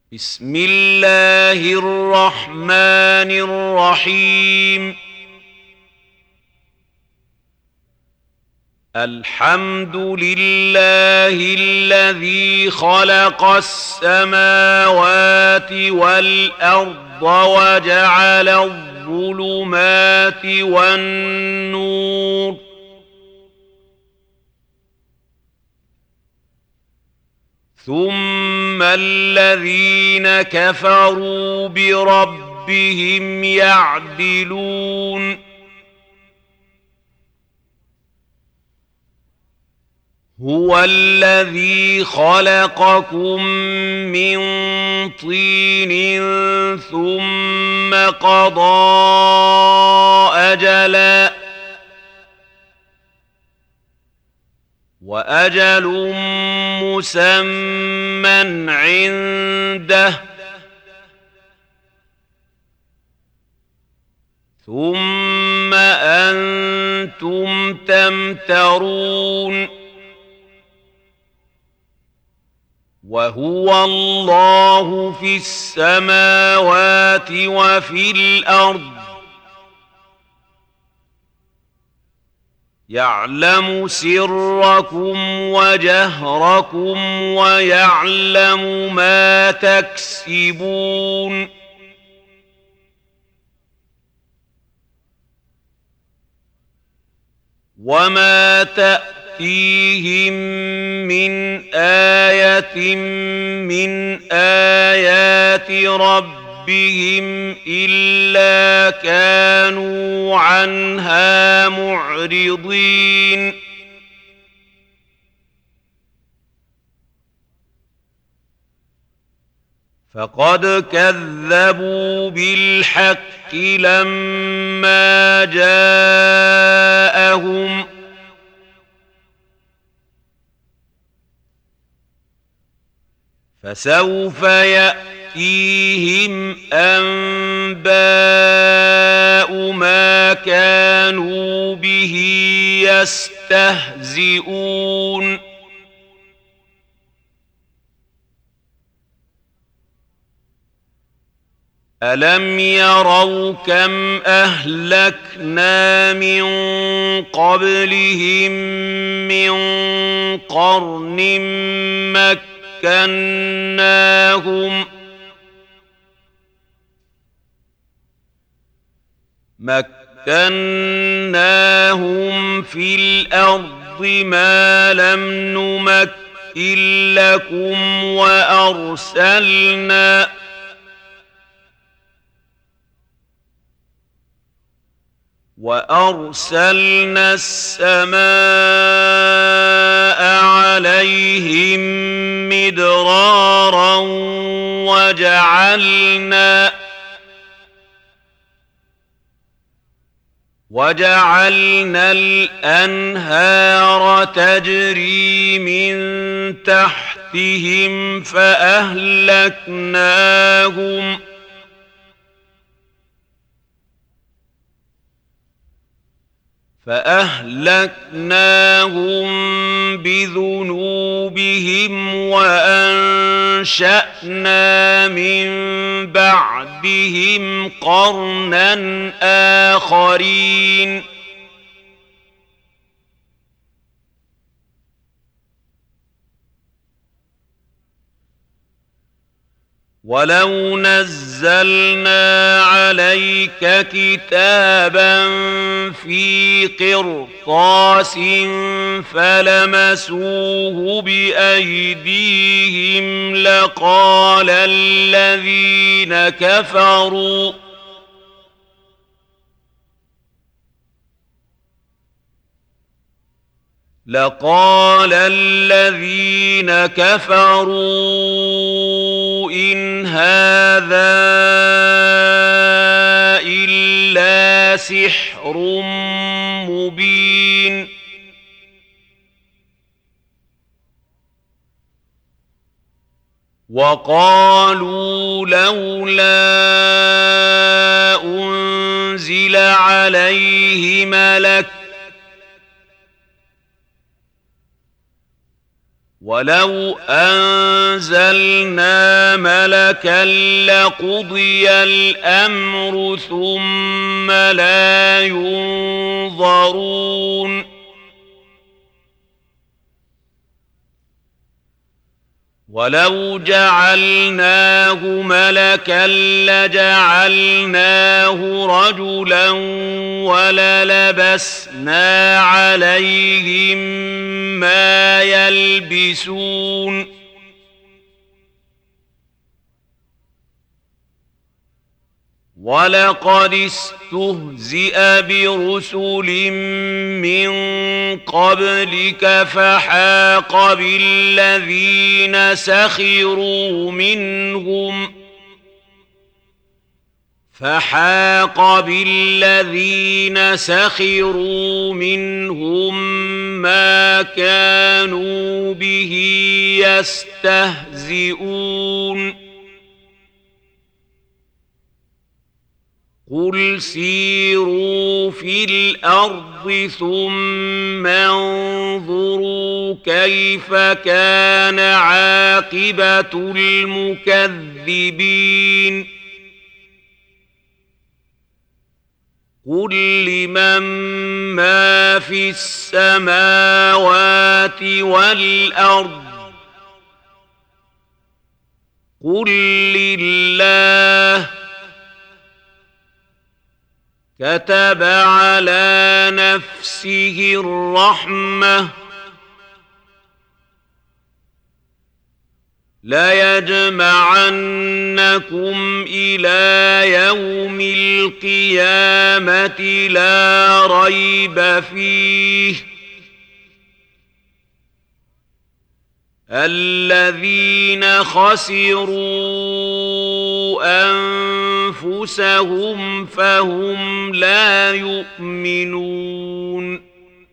بسم الله الرحمن الرحيم. الحمد لله الذي خلق السماوات والأرض وجعل الظلمات والنور، ثم الذين كفروا بربهم يعدلون. هو الذي خلقكم من طين ثم قضى أجلا، وأجل مسمى عنده، ثم أنتم تمترون. وهو الله في السماوات وفي الأرض، يعلم سركم وجهركم ويعلم ما تكسبون. وما تأتيهم من آية من آيات ربهم إلا كانوا عنها معرضين. فقد كذبوا بالحق لما جاءهم، فسوف يأتيهم أنباء ما كانوا به يستهزئون. ألم يروا كم أهلكنا من قبلهم من قرن مكناهم في الأرض ما لم نمكن لكم، وأرسلنا السماء عليهم مدرارا وجعلنا الأنهار تجري من تحتهم فأهلكناهم بذنوبهم وأنشأنا من بعدهم قرنا آخرين. ولو نزلنا عليك كتابا في قرطاس فلمسوه بأيديهم لقال الذين كفروا إن هذا إلا سحر مبين. وقالوا لولا أنزل عليه ملك ولو أنزلنا ملكا لقضي الأمر ثم لا ينظرون ولو جعلناه ملكا لجعلناه رجلا وللبسنا عليهم ما يلبسون ولقد استهزئ برسل من قبلك فحاق بالذين سخروا منهم ما كانوا به يستهزئون قل سيروا في الأرض ثم انظروا كيف كان عاقبة المكذبين قل لمن ما في السماوات والأرض قل لله كتب على نفسه الرحمة ليجمعنكم إلى يوم القيامة لا ريب فيه الذين خسروا أنفسهم فهم لا يؤمنون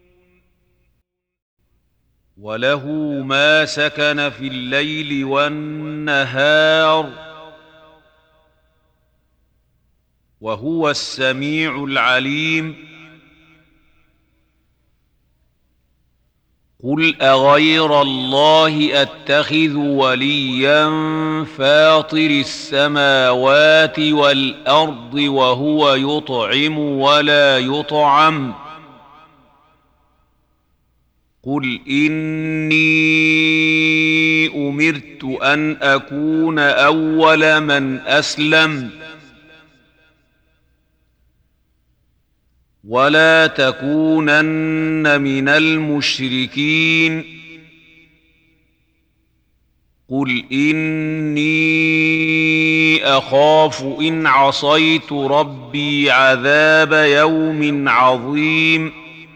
وله ما سكن في الليل والنهار وهو السميع العليم قل أغير الله أتخذ وليا فاطر السماوات والأرض وهو يطعم ولا يطعم قل إني أمرت أن أكون أول من أسلم ولا تكونن من المشركين قل إني أخاف إن عصيت ربي عذاب يوم عظيم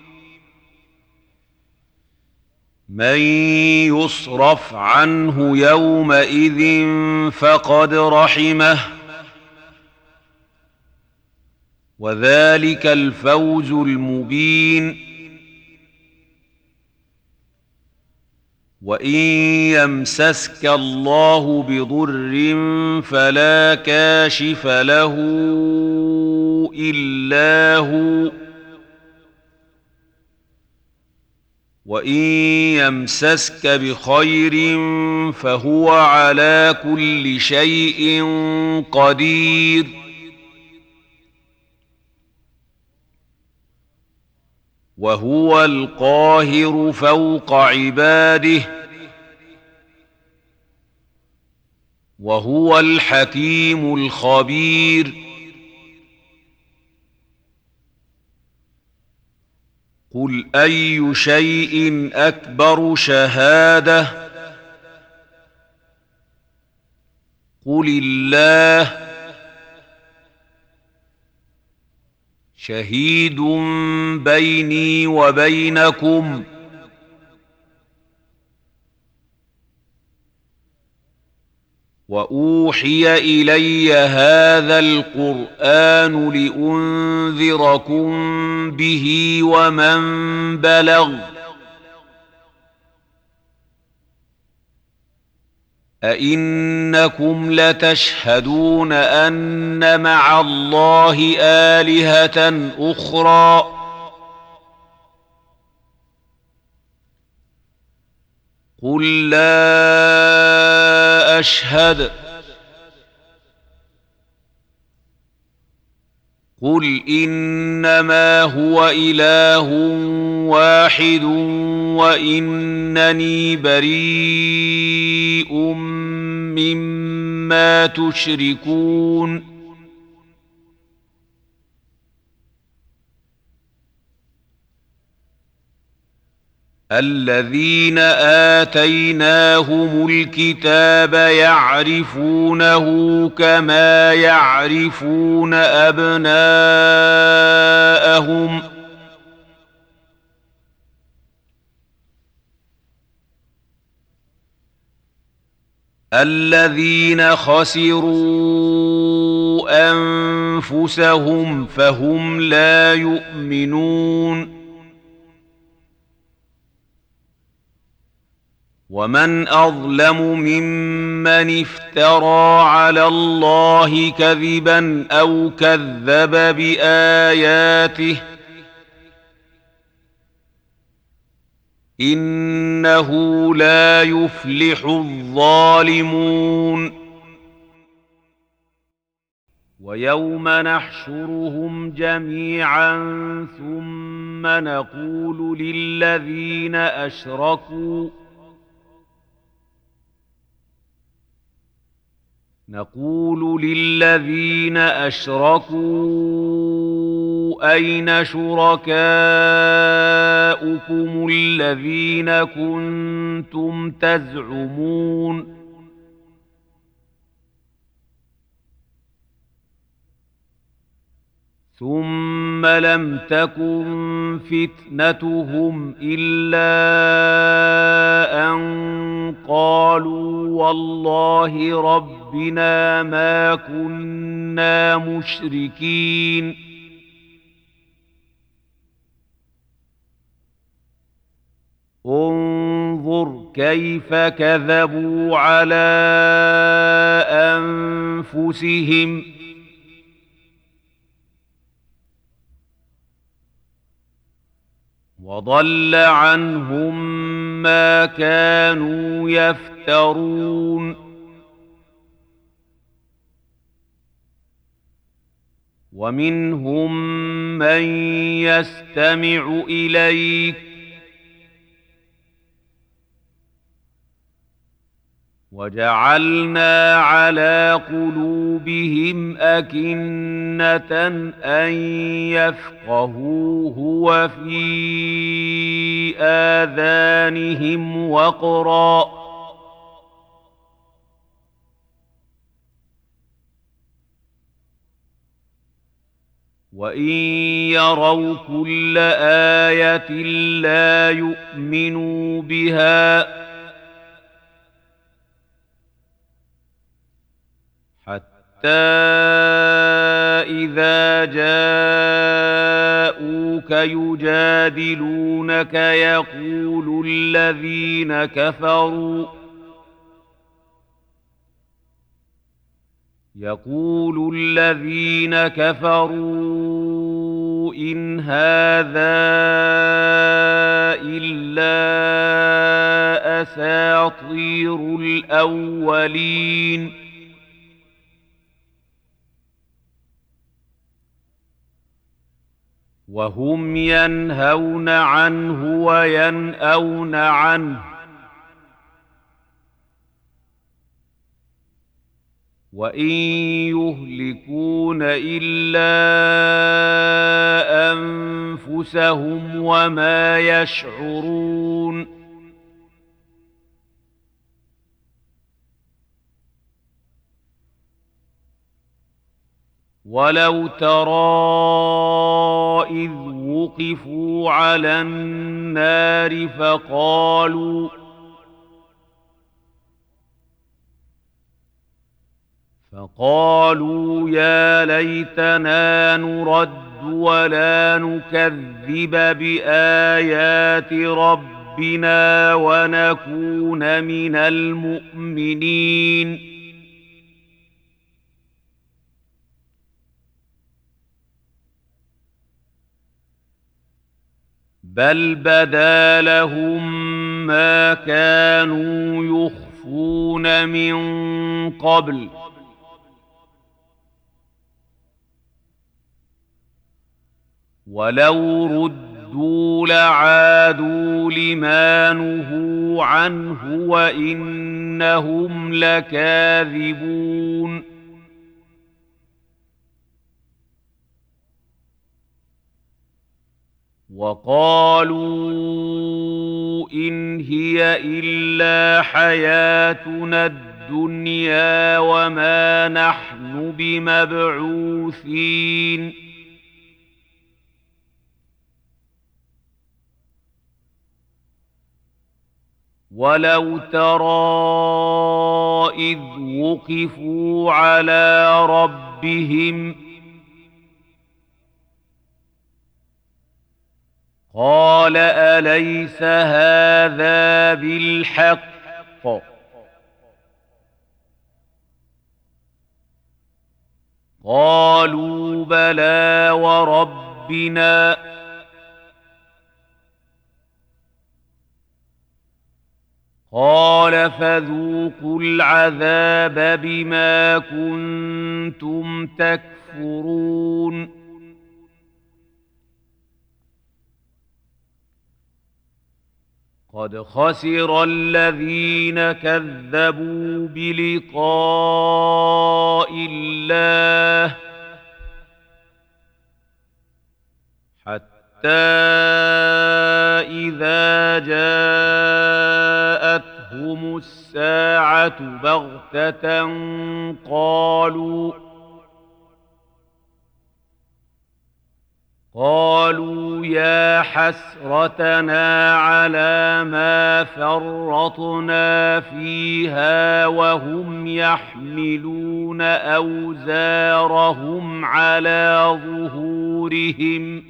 من يصرف عنه يومئذ فقد رحمه وذلك الفوز المبين وإن يمسسك الله بضر فلا كاشف له إلا هو وإن يمسسك بخير فهو على كل شيء قدير وهو القاهر فوق عباده وهو الحكيم الخبير قل أي شيء أكبر شهادة قل الله شهيد بيني وبينكم وأوحي إلي هذا القرآن لأنذركم به ومن بلغ أئنكم لتشهدون أن مع الله آلهة أخرى قل لا أشهد قل إنما هو إله واحد وإنني بريء مما تشركون الذين آتيناهم الكتاب يعرفونه كما يعرفون أبناءهم الذين خسروا أنفسهم فهم لا يؤمنون ومن أظلم ممن افترى على الله كذبا أو كذب بآياته إنه لا يفلح الظالمون ويوم نحشرهم جميعا ثم نقول للذين أشركوا أين شركاؤكم الذين كنتم تزعمون ثم لم تكن فتنتهم إلا أن قالوا والله ربنا ما كنا مشركين انظر كيف كذبوا على أنفسهم وضل عنهم ما كانوا يفترون ومنهم من يستمع إليك وجعلنا على قلوبهم أكنة أن يفقهوه وفي آذانهم وقرا وإن يروا كل آية لا يؤمنوا بها حتى إذا جاءوك يجادلونك يقول الذين كفروا إن هذا إلا أساطير الأولين وهم ينهون عنه وينأون عنه وإن يهلكون إلا أنفسهم وما يشعرون ولو ترى إذ وقفوا على النار فقالوا يا ليتنا نرد ولا نكذب بآيات ربنا ونكون من المؤمنين بل بدا لهم ما كانوا يخفون من قبل ولو ردوا لعادوا لما نهوا عنه وإنهم لكاذبون وقالوا إن هي إلا حياتنا الدنيا وما نحن بمبعوثين ولو ترى إذ وقفوا على ربهم قال أليس هذا بالحق قالوا بلى وربنا قال فذوقوا العذاب بما كنتم تكفرون قد خسر الذين كذبوا بلقاء الله حتى إذا جاءتهم الساعة بغتة قالوا يا حسرتنا على ما فرطنا فيها وهم يحملون أوزارهم على ظهورهم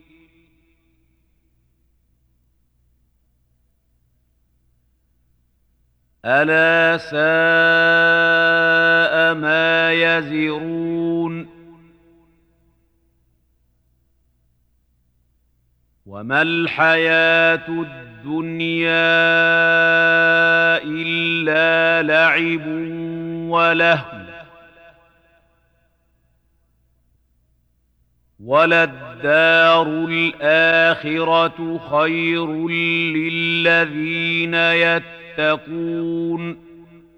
ألا ساء ما يزرون وما الحياة الدنيا إلا لعب ولهو وللدار الآخرة خير للذين يتقون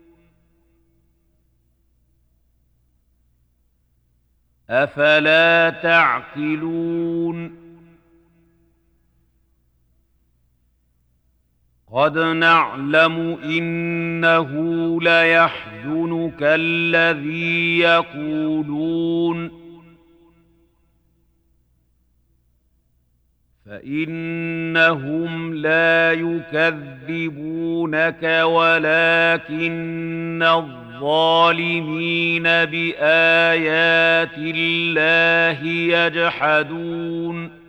أفلا تعقلون قد نعلم إنه ليحزنك الذي يقولون فإنهم لا يكذبونك ولكن الظالمين بآيات الله يجحدون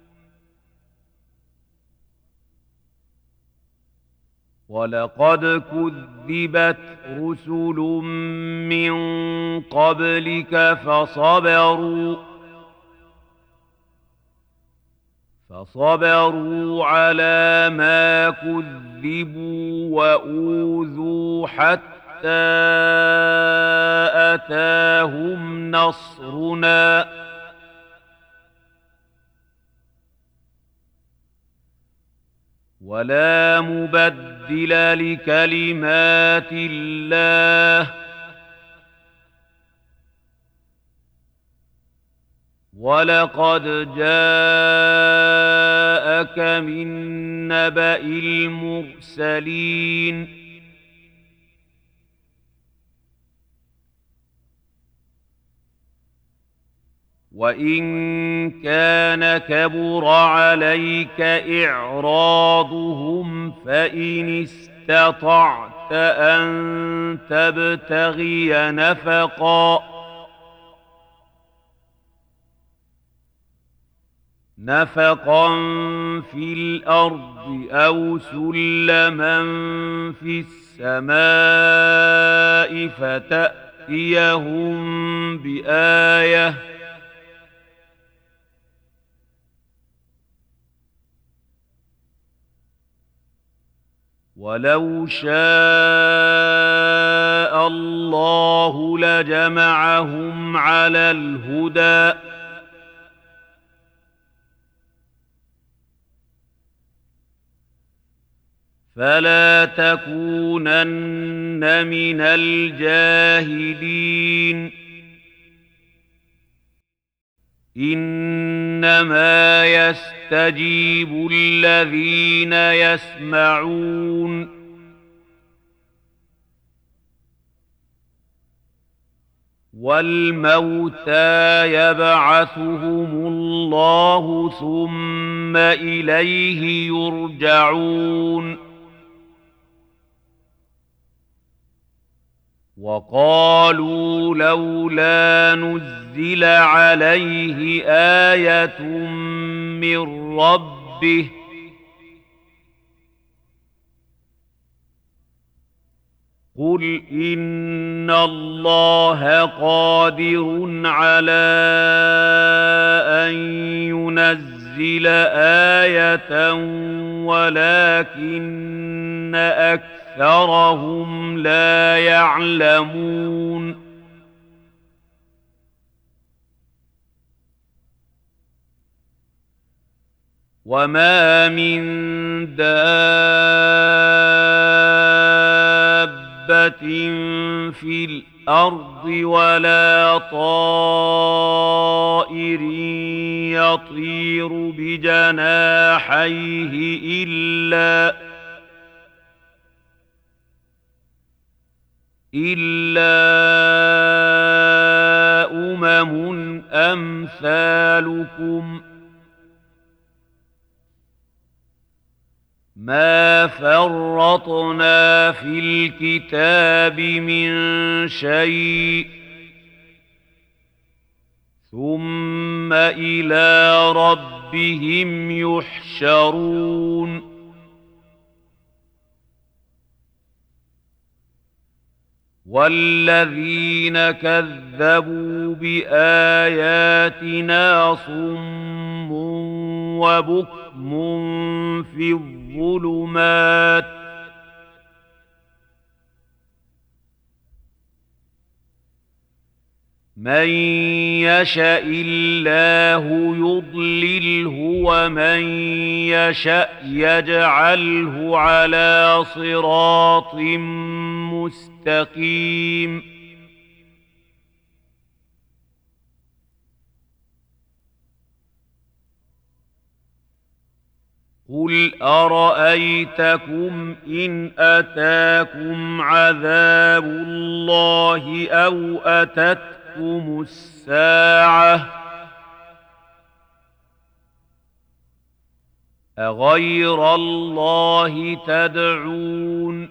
ولقد كذبت رسل من قبلك فصبروا على ما كذبوا وأوذوا حتى أتاهم نصرنا ولا مبدل لكلمات الله ولقد جاءك من نبأ المرسلين وإن كان كبر عليك إعراضهم فإن استطعت أن تبتغي نفقا في الأرض أو سلما في السماء فتأتيهم بآية ولو شاء الله لجمعهم على الهدى فلا تكونن من الجاهلين إنما يستجيب الذين يسمعون والموتى يبعثهم الله ثم إليه يرجعون وقالوا لولا نزل عليه آية من ربه قل إن الله قادر على أن ينزل آية ولكن أكثرهم لا يعلمون وما من دابة في الأرض ولا طائر يطير بجناحيه إلا أمم أمثالكم ما فرطنا في الكتاب من شيء ثم إلى ربهم يحشرون والذين كذبوا بآياتنا صم وبكم في الظلمات من يشاء الله يضلله ومن يشاء يجعله على صراط مستقيم قل أرأيتكم إن أتاكم عذاب الله أو أتتكم الساعة أغير الله تدعون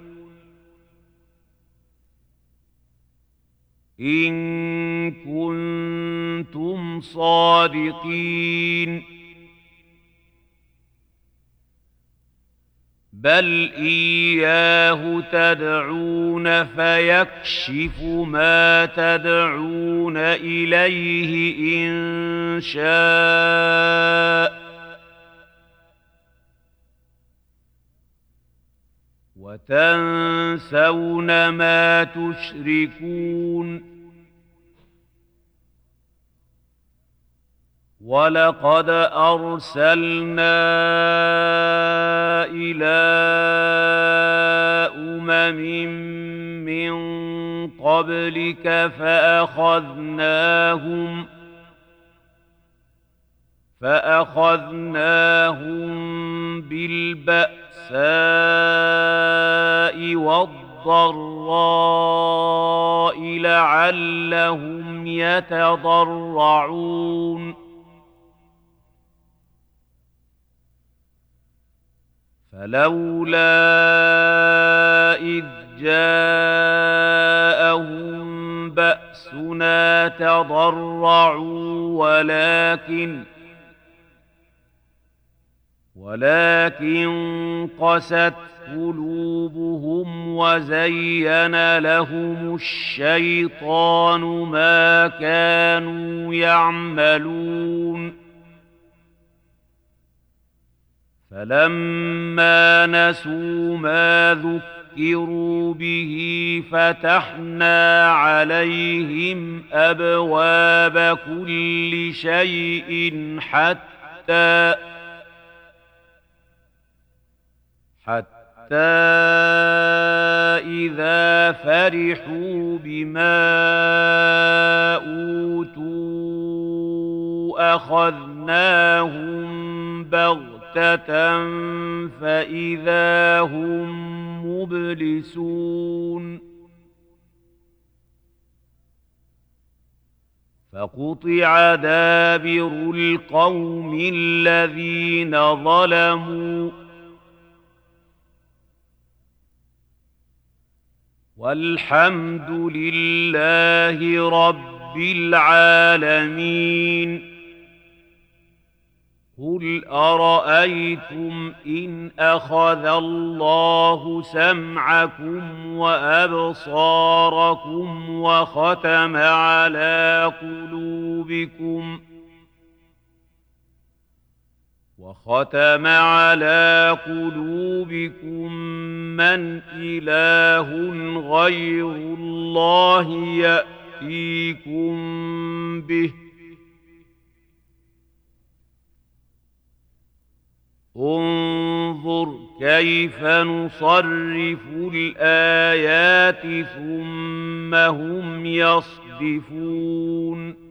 إن كنتم صادقين بل إياه تدعون فيكشف ما تدعون إليه إن شاء وتنسون ما تشركون ولقد أرسلنا إلى أمم من قبلك فأخذناهم بالبأساء والضراء لعلهم يتضرعون فلولا إذ جاءهم بأسنا تضرعوا ولكن قست قلوبهم وزين لهم الشيطان ما كانوا يعملون فلما نسوا ما ذكروا به فتحنا عليهم أبواب كل شيء حتى إذا فرحوا بما أوتوا أخذناهم بغتة فإذا هم مبلسون فقطع دابر القوم الذين ظلموا والحمد لله رب العالمين. قل أرأيتم إن أخذ الله سمعكم وأبصاركم وختم على قلوبكم من إله غير الله يأتيكم به انظر كيف نصرف الآيات ثم هم يصدفون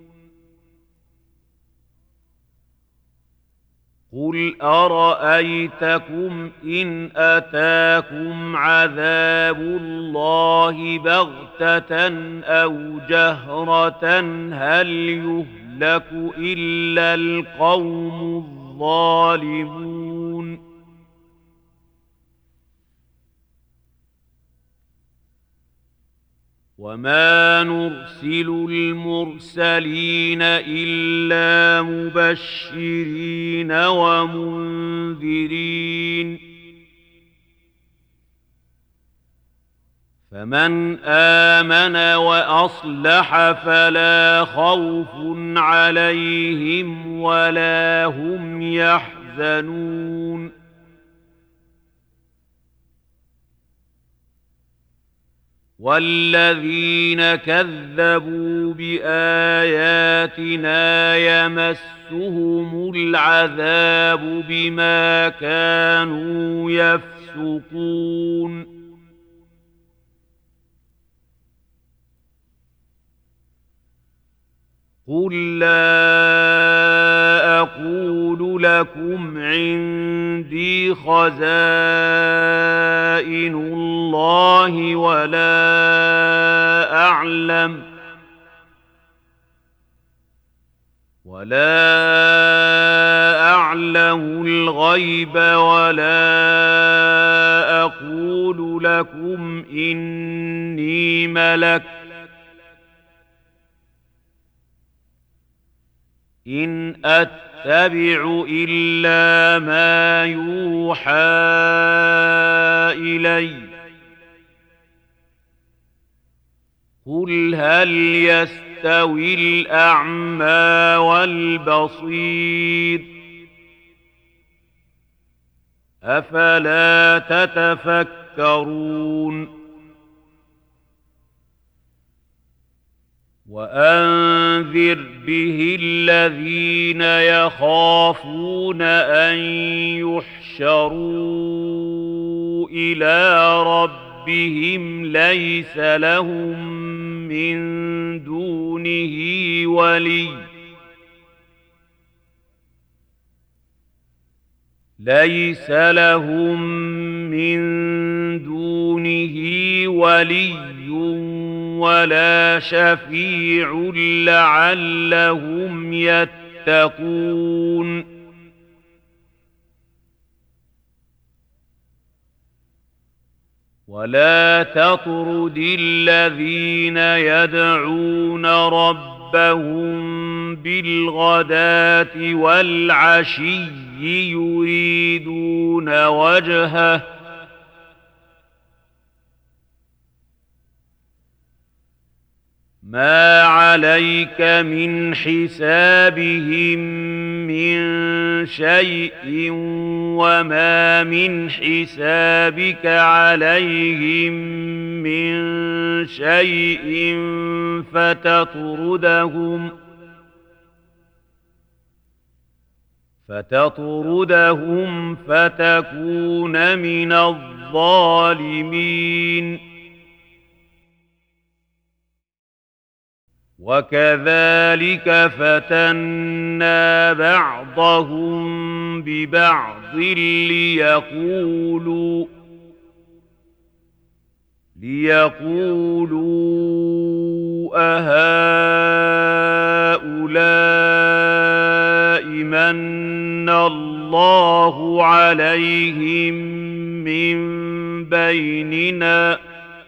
قل أرأيتكم إن أتاكم عذاب الله بغتة أو جهرة هل يهلك إلا القوم الظالمون وما نرسل المرسلين إلا مبشرين ومنذرين فمن آمن وأصلح فلا خوف عليهم ولا هم يحزنون والذين كذبوا بآياتنا يمسهم العذاب بما كانوا يفسقون قل لا أقول لكم عندي خزائن الله ولا أعلم الغيب ولا أقول لكم إني ملك إن أتبع إلا ما يوحى إلي قل هل يستوي الأعمى والبصير أفلا تتفكرون وأنذر به الذين يخافون أن يحشروا إلى ربهم ليس لهم من دونه ولي ولا شفيع لعلهم يتقون ولا تطرد الذين يدعون ربهم بالغداة والعشي يريدون وجهه ما عليك من حسابهم من شيء وما من حسابك عليهم من شيء فتطردهم فتكون من الظالمين. وكذلك فتنا بعضهم ببعض ليقولوا أهؤلاء من الله عليهم من بيننا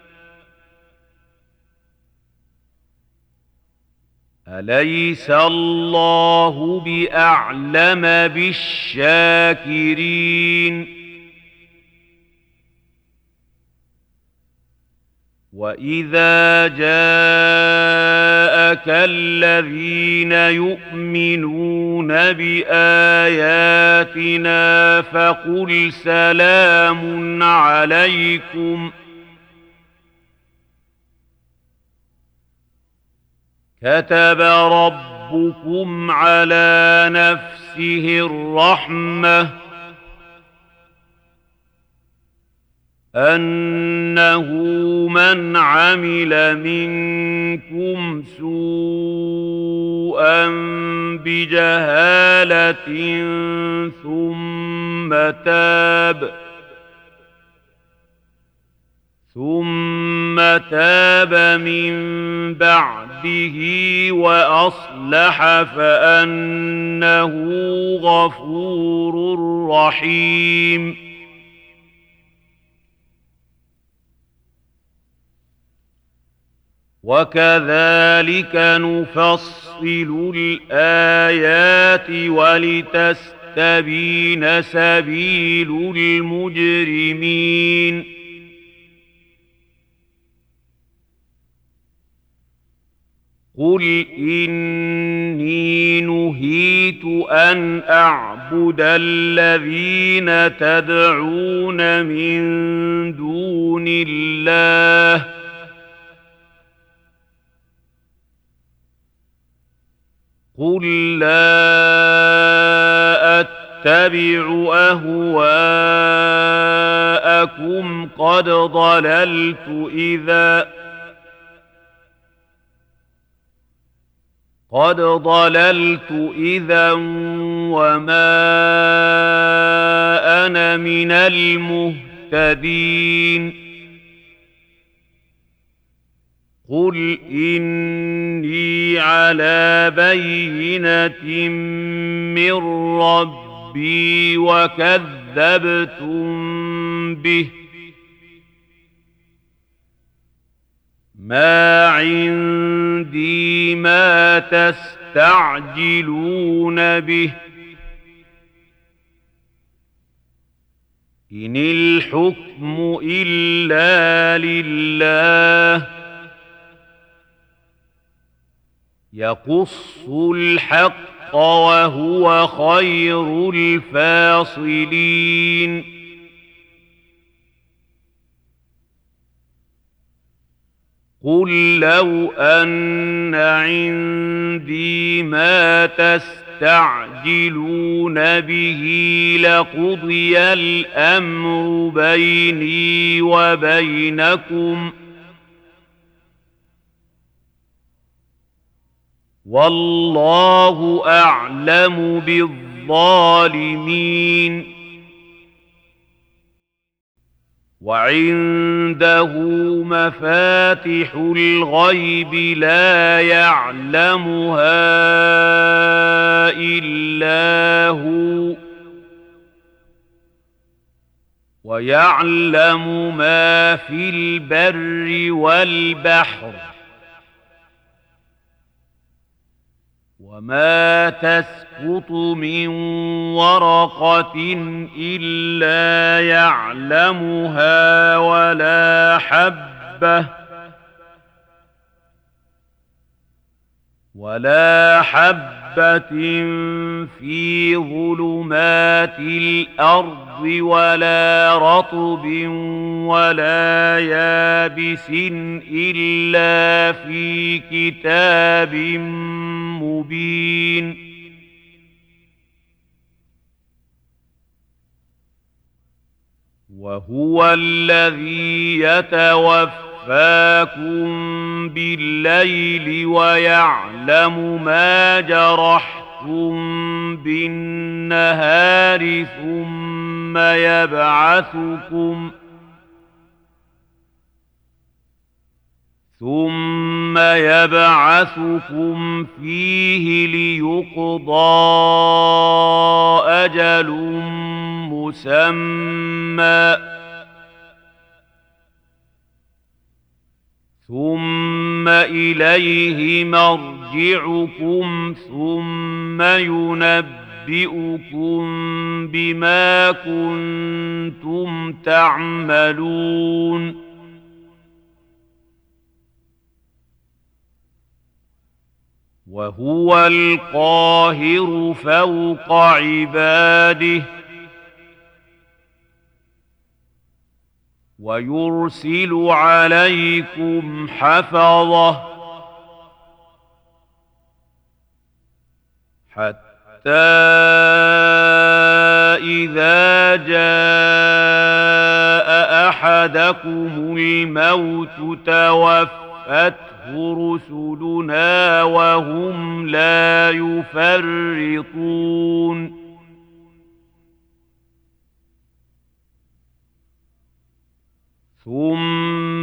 أليس الله بأعلم بالشاكرين. وإذا جاءك الذين يؤمنون بآياتنا فقل سلام عليكم كتب ربكم على نفسه الرحمة أنه من عمل منكم سوءا بجهالة ثم تاب من بعده وأصلح فأنه غفور رحيم. وكذلك نفصل الآيات ولتستبين سبيل المجرمين. قل إني نهيت أن أعبد الذين تدعون من دون الله قل لا أتبع أهواءكم قد ضللت إذا وما أنا من المهتدين. قل إني على بينة من ربي وكذبتم به ما عندي ما تستعجلون به إن الحكم إلا لله يقص الحق وهو خير الفاصلين. قل لو أن عندي ما تستعجلون به لقضي الأمر بيني وبينكم والله أعلم بالظالمين. وعنده مفاتح الغيب لا يعلمها إلا هو ويعلم ما في البر والبحر وما تسقط من ورقة إلا يعلمها ولا حبة حبة في ظلمات الأرض ولا رطب ولا يابس إلا في كتاب مبين. وهو الذي يتوفاكم بالليل ويعلم ما جرحتم بالنهار ثم يبعثكم فيه ليقضى أجل مسمى ثم إليه مرجعكم ثم ينبئكم بما كنتم تعملون. وهو القاهر فوق عباده ويرسل عليكم حفظة حتى إذا جاء أحدكم الموت توفته رسلنا وهم لا يفرطون. ثم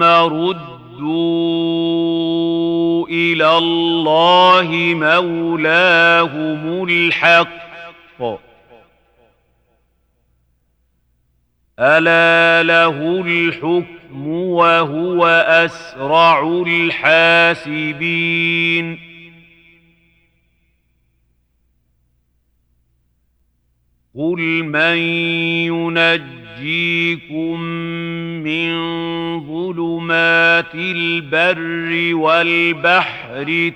ردوا إلى الله مولاهم الحق ألا له الحكم وهو أسرع الحاسبين. قل من ينجيكم من ظلمات البر والبحر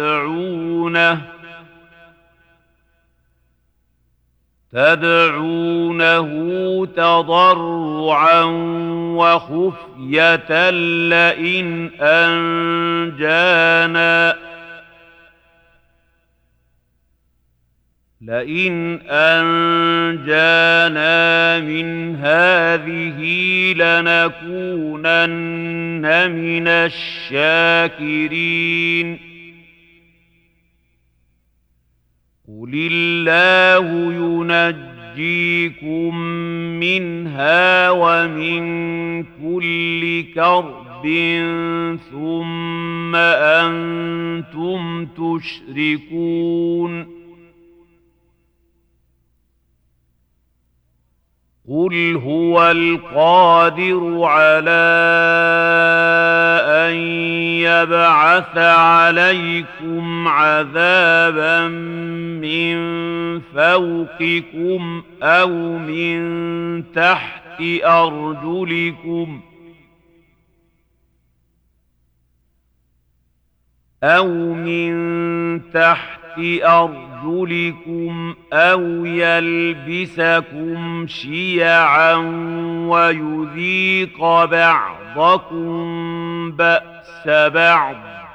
تدعونه تضرعا وخفية لئن أنجانا من هذه لنكونن من الشاكرين. قل الله ينجيكم منها ومن كل كرب ثم أنتم تشركون. قل هو القادر على أن يبعث عليكم عذابا من فوقكم أو من تحت أرجلكم أو يلبسكم شيعا ويذيق بعضكم بأس بعض.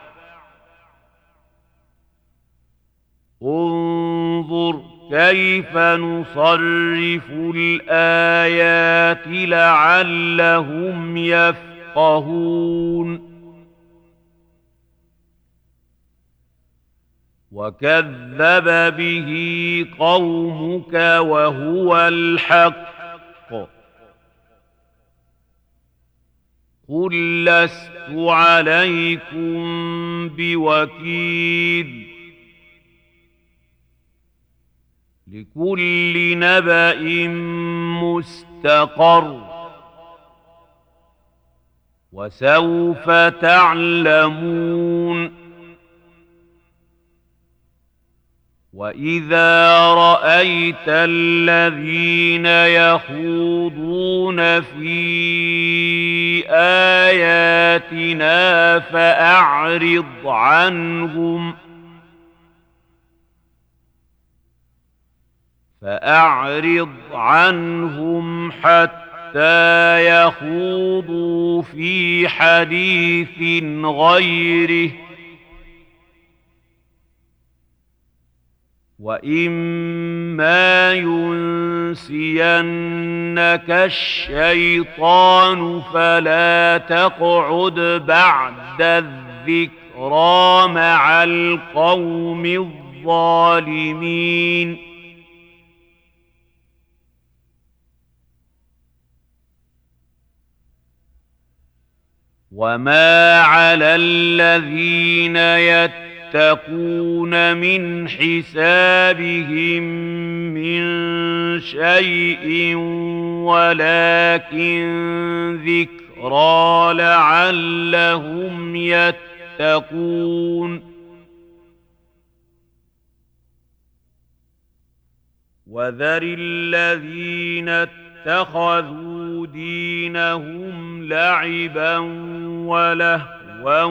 انظر كيف نصرف الآيات لعلهم يفقهون. وكذب به قومك وهو الحق. قل لست عليكم بوكيل. لكل نبأ مستقر وسوف تعلمون. وإذا رأيت الذين يخوضون في آياتنا فأعرض عنهم فأعرض عنهم حتى يخوضوا في حديث غيره، وإما ينسينك الشيطان فلا تقعد بعد الذكرى مع القوم الظالمين. وما على الذين يتقون من حسابهم من شيء ولكن ذكرى لعلهم يتقون. وذر الذين اتخذوا دينهم لعبا ولهوا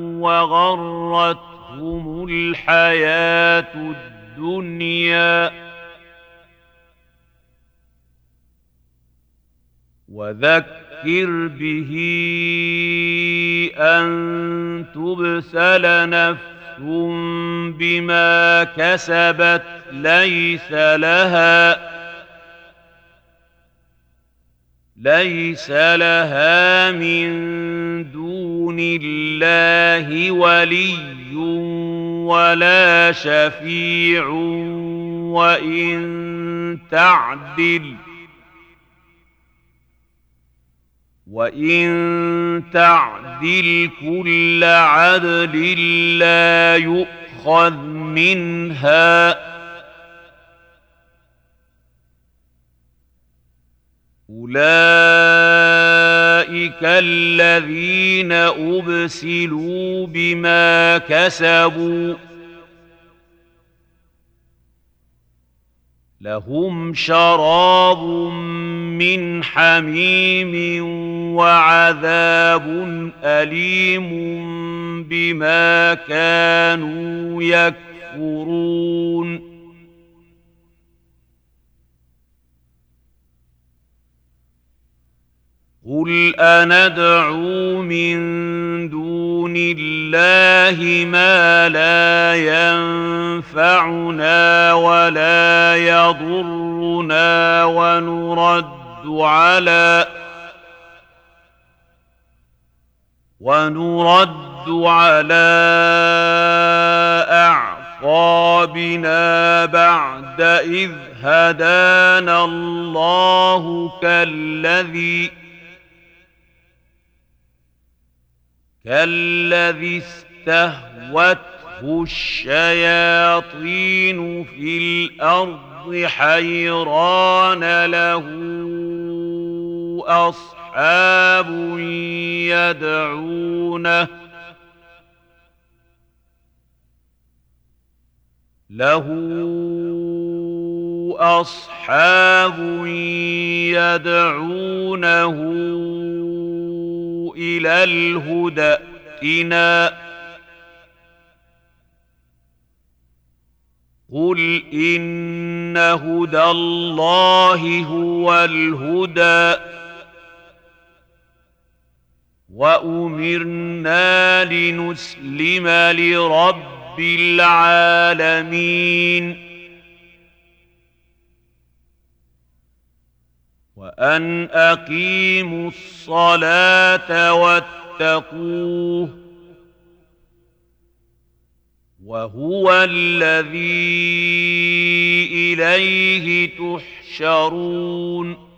وغرتهم الحياة الدنيا، وذكر به أن تبسل نفس بما كسبت ليس لها من دون الله ولي ولا شفيع وإن تعدل كل عدل لا يؤخذ منها. أولئك الذين أبسلوا بما كسبوا لهم شراب من حميم وعذاب أليم بما كانوا يكفرون. قل أندعو من دون الله ما لا ينفعنا ولا يضرنا ونرد على أعقابنا بعد إذ هدانا الله كالذي استهوته الشياطين في الأرض حيران له أصحاب يدعونه إلى الهدى ائتنا. قل إن هدى الله هو الهدى وأمرنا لنسلم لرب العالمين وأن أقيموا الصلاة واتقوه وهو الذي إليه تحشرون.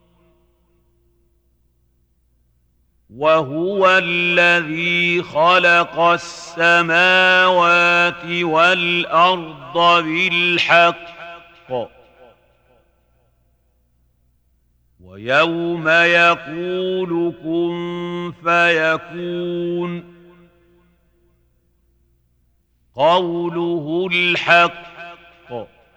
وهو الذي خلق السماوات والأرض بالحق ويوم يقول كن فيكون قوله الحق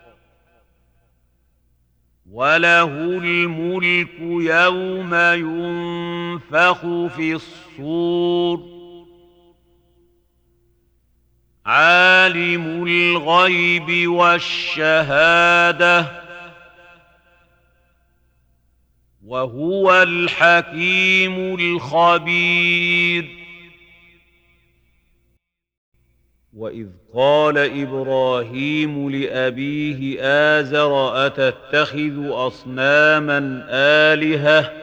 وله الملك يوم ينفخ في الصور عالم الغيب والشهادة وهو الحكيم الخبير. وإذ قال إبراهيم لأبيه آزر أتتخذ أصناما آلهة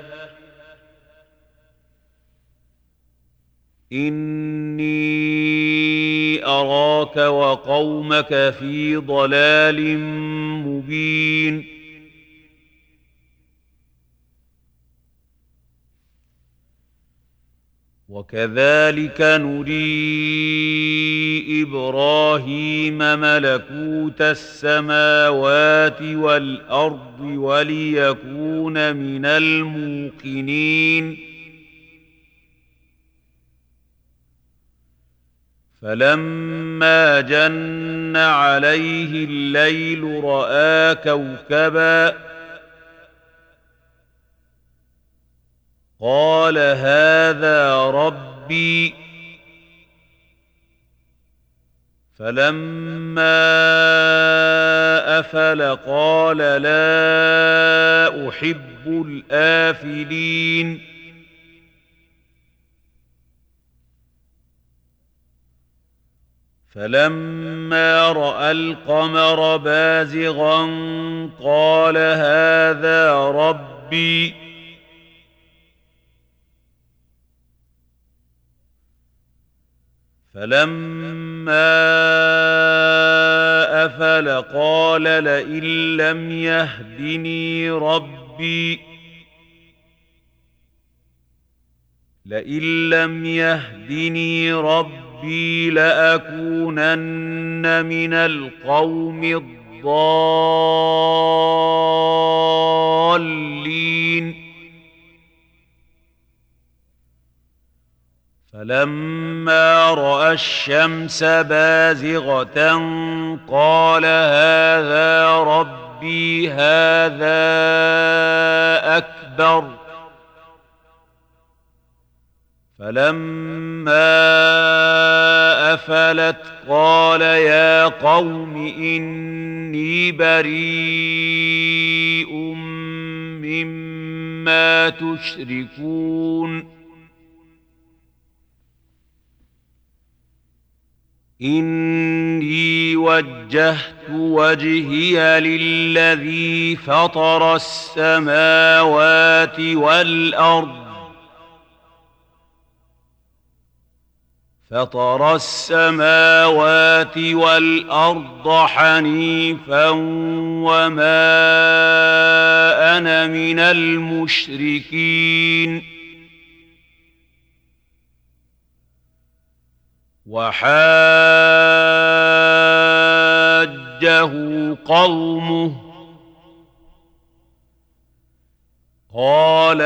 إني أراك وقومك في ضلال مبين. وكذلك نري إبراهيم ملكوت السماوات والأرض وليكون من الموقنين. فلما جن عليه الليل رأى كوكبا قال هذا ربي. فلما أفل قال لا أحب الآفلين. فلما رأى القمر بازغا قال هذا ربي. فلما أفل قال لئن لم يهدني ربي لأكونن من القوم الضالين. فلما رأى الشمس بازغة قال هذا ربي هذا أكبر. فلما أفلت قال يا قوم إني بريء مما تشركون إني وجهت وجهي للذي فطر السماوات والأرض حنيفا وما أنا من المشركين. وحاجه قومه قال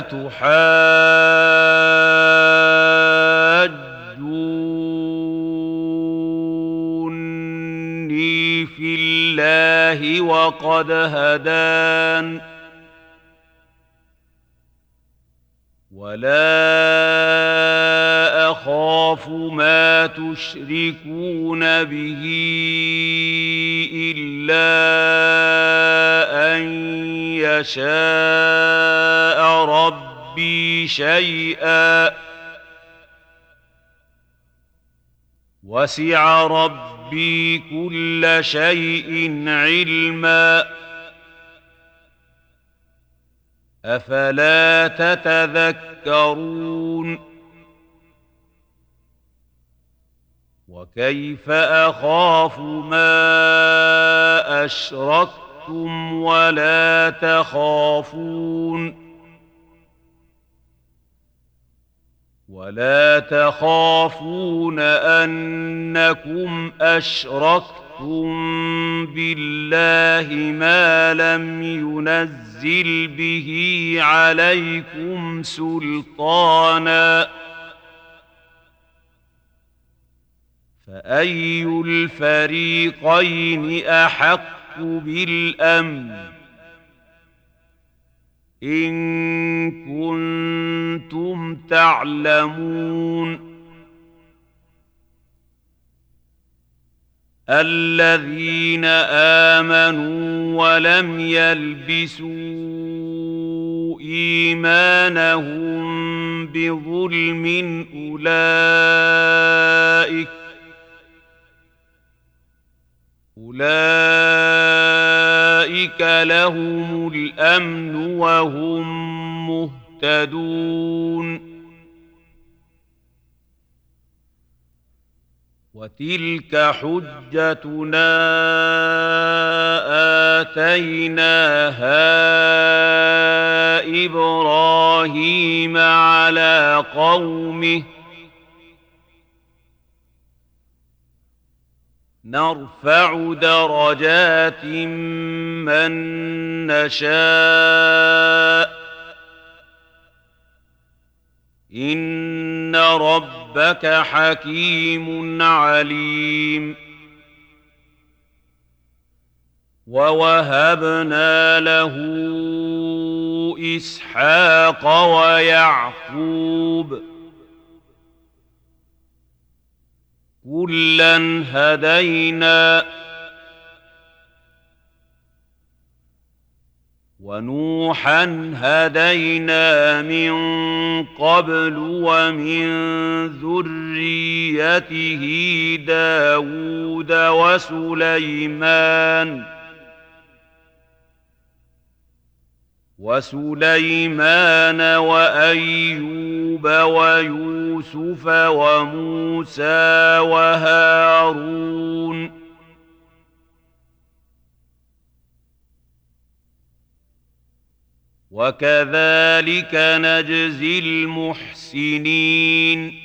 أتحاجوني في الله وقد هدان ولا أخاف ما تشركون به إلا أن يشاء ربي شيئا وسع ربي كل شيء علما أفلا تتذكرون وكيف أخاف ما أشركتم ولا تخافون أنكم أشركتم بالله ما لم ينزل به عليكم سلطانا فأي الفريقين أحق بالأمن إن كنتم تعلمون الذين آمنوا ولم يلبسوا إيمانهم بظلم أولئك لهم الأمن وهم مهتدون. وتلك حجتنا آتيناها إبراهيم على قومه نرفع درجات من نشاء إن ربك حكيم عليم. ووهبنا له إسحاق ويعقوب كلا هدينا ونوحا هدينا من قبل ومن ذريته داود وسليمان وأيوب ويوسف وموسى وهارون وكذلك نجزي المحسنين.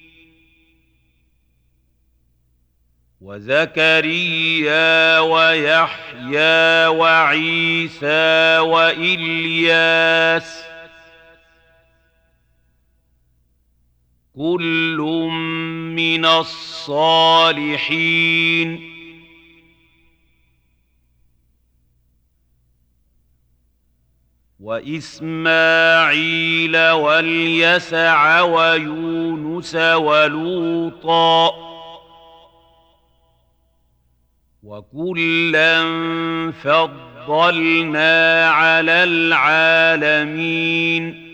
وزكريا ويحيى وعيسى وإلياس كل من الصالحين. وإسماعيل واليسع ويونس ولوطا وكلا فضلنا على العالمين.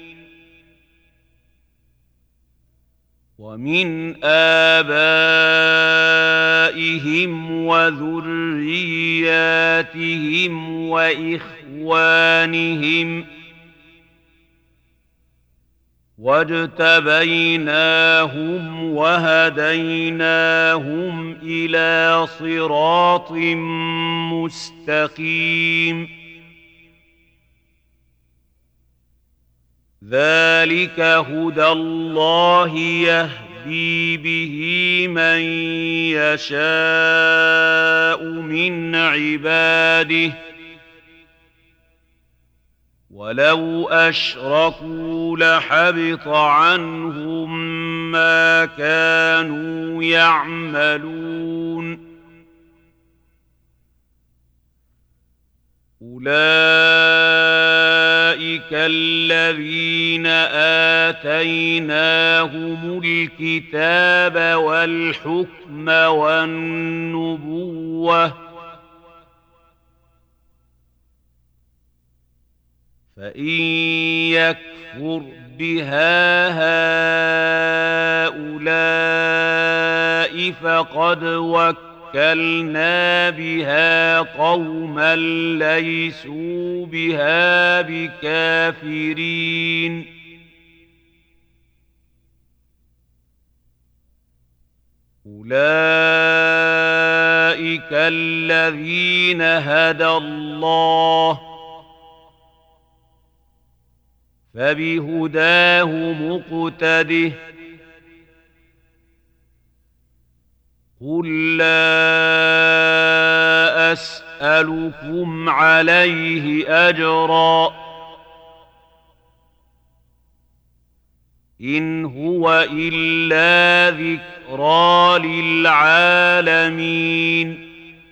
ومن آبائهم وذرياتهم وإخوانهم واجتبيناهم وهديناهم إلى صراط مستقيم. ذلك هدى الله يهدي به من يشاء من عباده ولو أشركوا لحبط عنهم ما كانوا يعملون. أولئك الذين آتيناهم الكتاب والحكم والنبوة فإن يكفر بها هؤلاء فقد وكلنا بها قوما ليسوا بها بكافرين. أولئك الذين هدى الله فبهداه مقتده. قل لا أسألكم عليه أجرا إن هو إلا ذكرى للعالمين.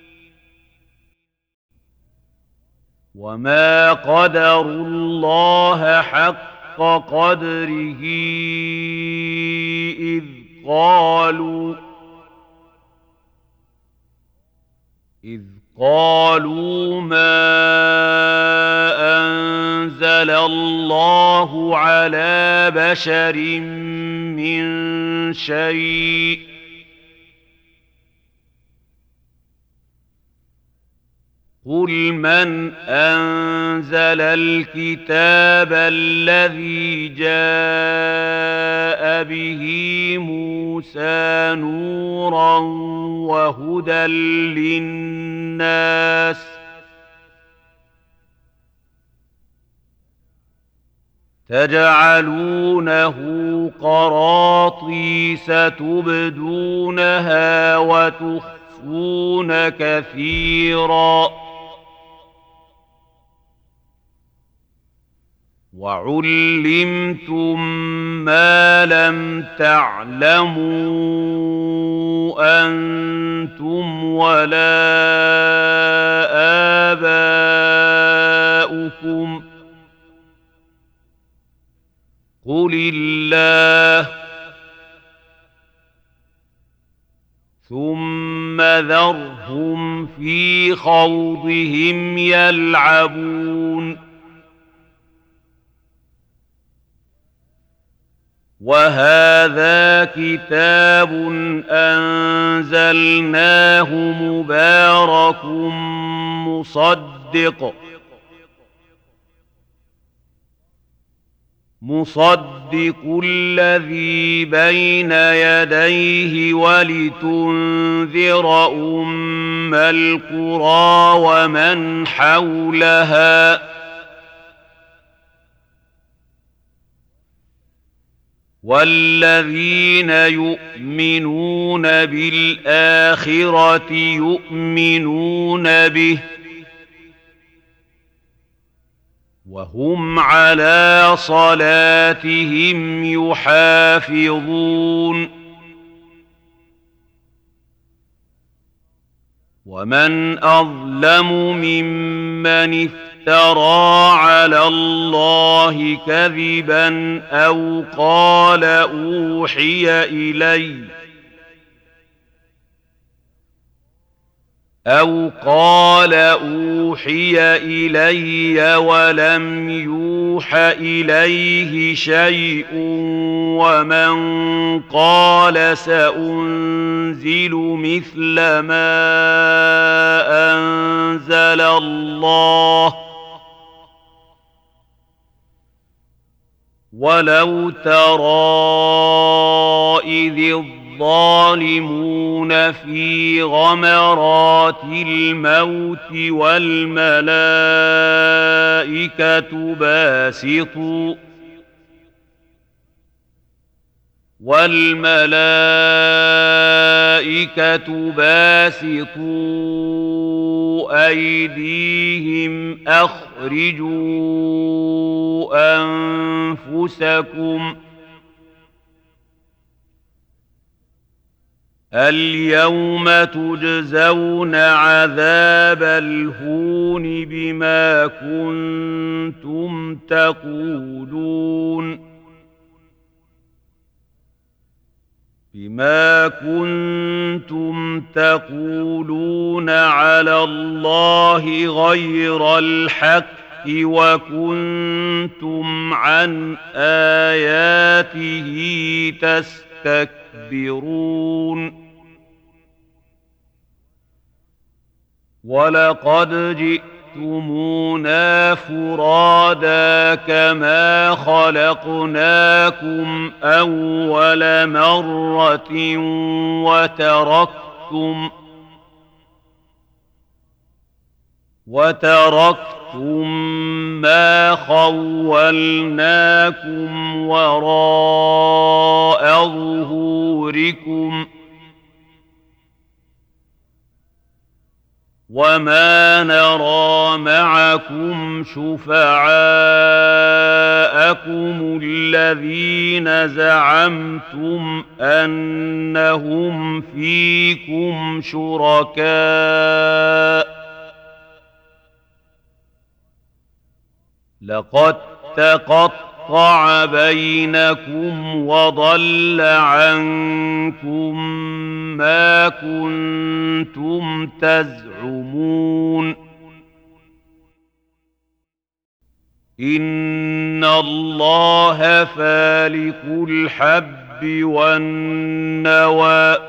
وما قدروا الله حق قدره إذ قالوا ما أنزل أنزل الله على بشر من شيء قل من أنزل الكتاب الذي جاء به موسى نورا وهدى للناس تجعلونه قراطيس تبدونها وتخفون كثيرا وعلمتم ما لم تعلموا أنتم ولا آباؤكم قل الله ثم ذرهم في خوضهم يلعبون وهذا كتاب أنزلناه مبارك مصدق الذي بين يديه ولتنذر أم القرى ومن حولها والذين يؤمنون بالآخرة يؤمنون به وهم على صلاتهم يحافظون ومن أظلم ممن افترى على الله كذبا أو قال أوحي إلي ولم يوح إليه شيء ومن قال سأنزل مثل ما أنزل الله ولو ترى إذ الظالمون في غمرات الموت والملائكة باسطوا أيديهم أخرجوا أنفسكم اليوم تجزون عذاب الهون بما كنتم تقولون على الله غير الحق وكنتم عن آياته تستكبرون ولقد جئتمونا فرادا كما خلقناكم أول مرة وتركتم ما خولناكم وراء ظهوركم وما نرى معكم شفعاءكم الذين زعمتم أنهم فيكم شركاء لقد تقطع بينكم وضل عنكم ما كنتم تزعمون إن الله فالق الحب والنوى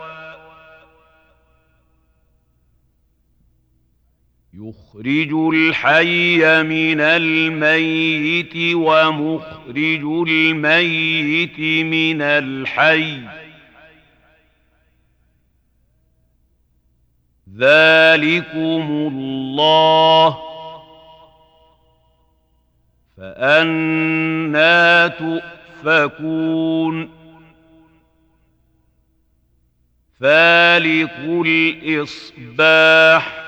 يخرج الحي من الميت ومخرج الميت من الحي ذلكم الله فأنى تؤفكون فالق الإصباح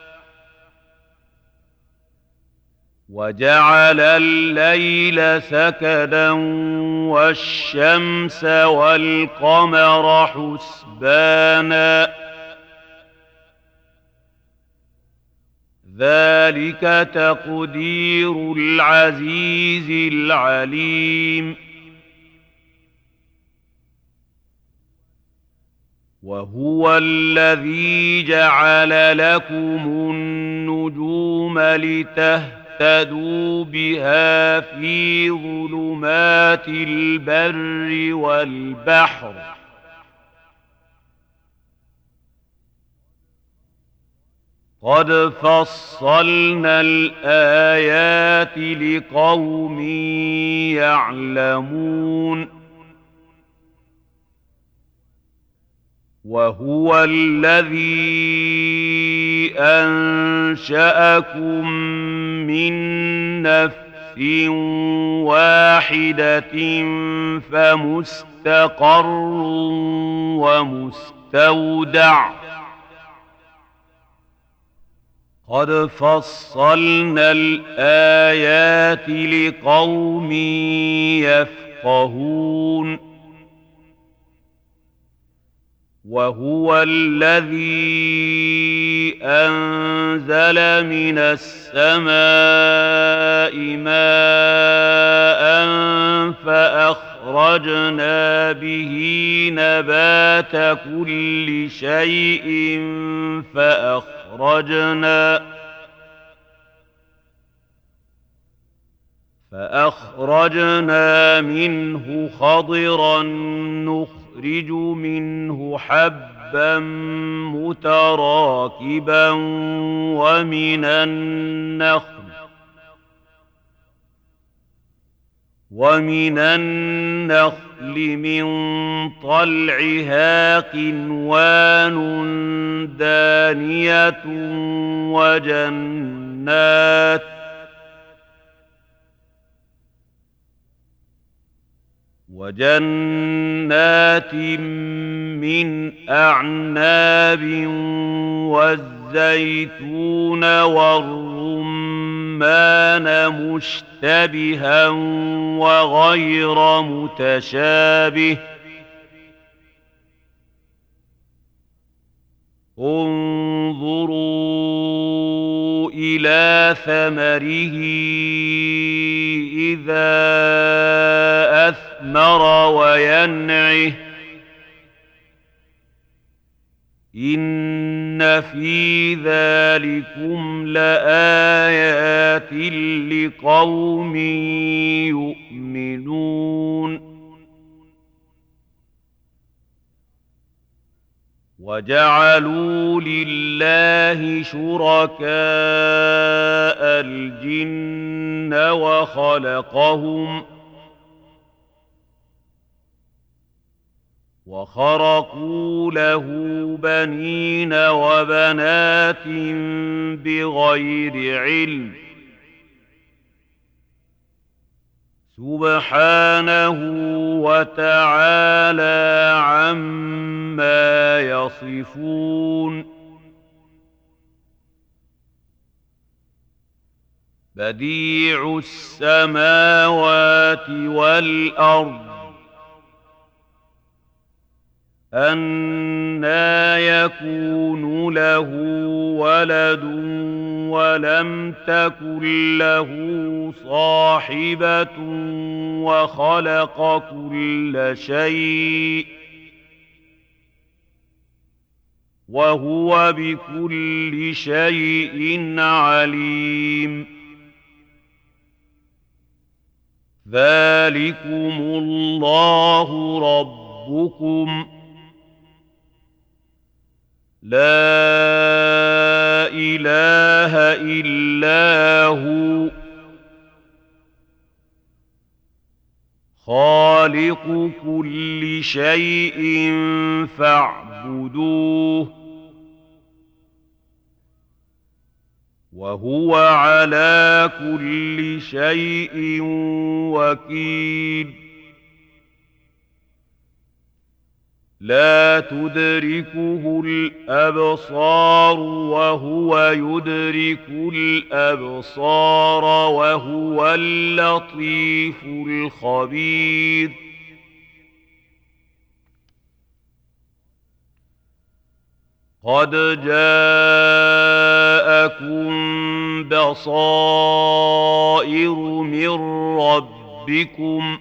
وجعل الليل سكنا والشمس والقمر حسبانا ذلك تقدير العزيز العليم وهو الذي جعل لكم النجوم لتهتدوا بها في ظلمات البر والبحر قد فصلنا الآيات لقوم يعلمون وهو الذي أنشأكم من نفس واحدة فمستقر ومستودع قد فصلنا الآيات لقوم يفقهون وهو الذي أنزل من السماء ماء فأخرجنا به نبات كل شيء فأخرجنا منه خضرا نخرج منه حبا متراكبا ومن النخل من طلعها قنوان دانية وجنات من أعناب والزيتون والرمان مشتبها وغير متشابه انظروا إلى ثمره إذا أثمر وينعه إن في ذلكم لآيات لقوم يؤمنون وجعلوا لله شركاء الجن وخرقوا له بنين وبنات بغير علم سبحانه وتعالى عما يصفون بديع السماوات والأرض أنى يكون له ولد ولم تكن له صاحبة وخلق كل شيء وهو بكل شيء عليم ذلكم الله ربكم لا إله إلا هو خالق كل شيء فاعبدوه وهو على كل شيء وكيل لا تدركه الأبصار وهو يدرك الأبصار وهو اللطيف الخبير قد جاءكم بصائر من ربكم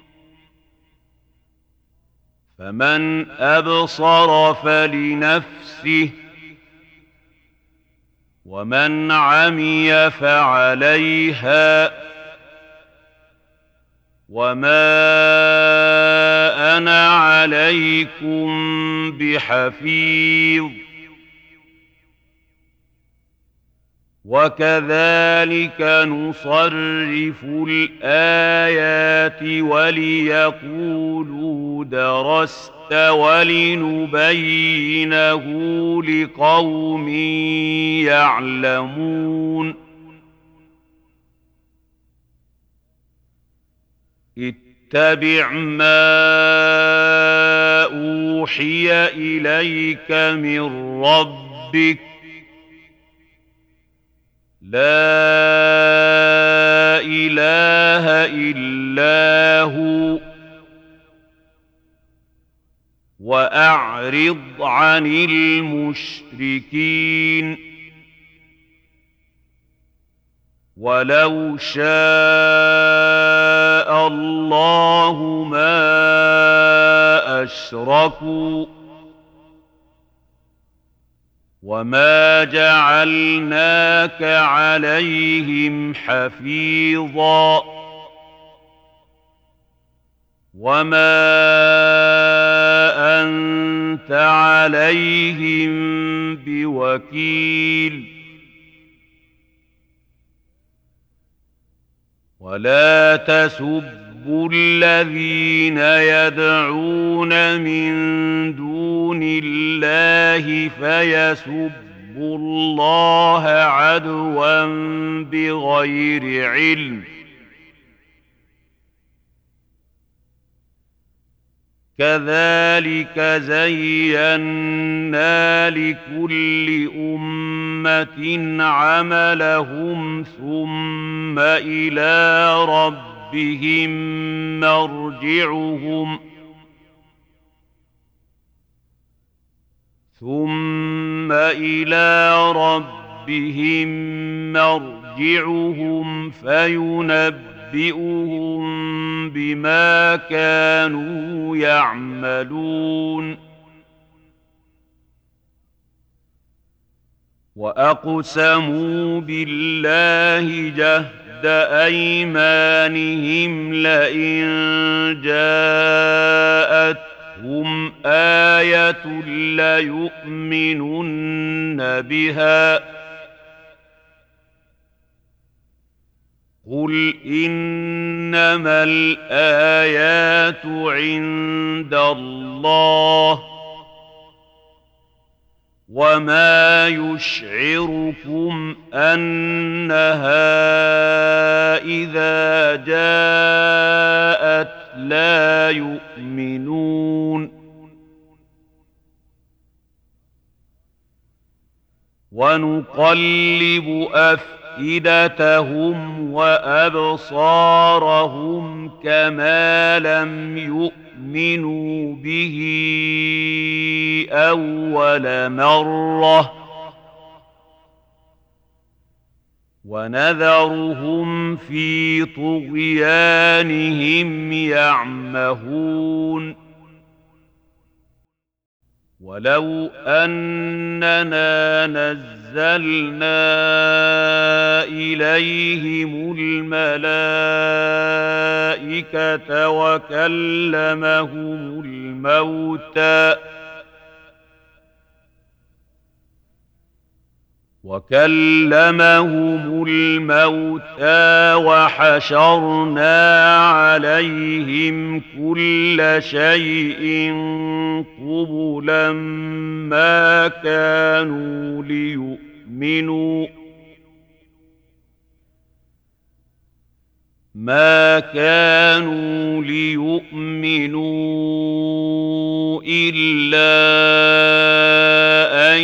فمن أبصر فلنفسه ومن عمي فعليها وما أنا عليكم بحفيظ وكذلك نصرف الآيات وليقولوا درست ولنبينه لقوم يعلمون اتبع ما أوحي إليك من ربك لا إله إلا هو وأعرض عن المشركين ولو شاء الله ما أشركوا وما جعلناك عليهم حفيظا وما أنت عليهم بوكيل ولا تسبوا الذين يدعون من دون الله فيسبوا الله عدوا بغير علم كذلك زينا لكل أمة عملهم ثم إلى ربهم مرجعهم فينبئهم بما كانوا يعملون وأقسموا بالله جهد أيمانهم لئن جاءتهم آية ليؤمنن بها قل إنما الآيات عند الله وما يشعركم أنها إذا جاءت لا يؤمنون ونقلب أفئدتهم وأبصارهم كما لم يؤمنوا به أول مرة ونذرهم في طغيانهم يعمهون ولو أننا نزلنا إليهم الملائكة وكلمهم الموتى وحشرنا عليهم كل شيء قبلا ما كانوا ليؤمنوا إلا أن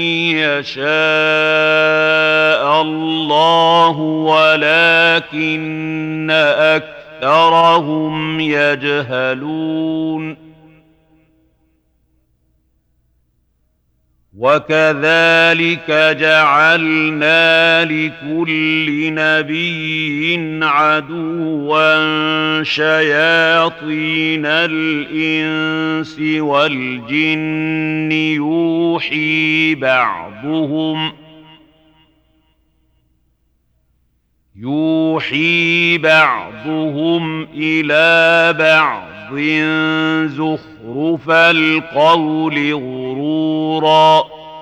يشاء الله ولكن أكثرهم يجهلون وكذلك جعلنا لكل نبي عدوا شياطين الإنس والجن يوحي بعضهم إلى بعض زخرف القول غرورا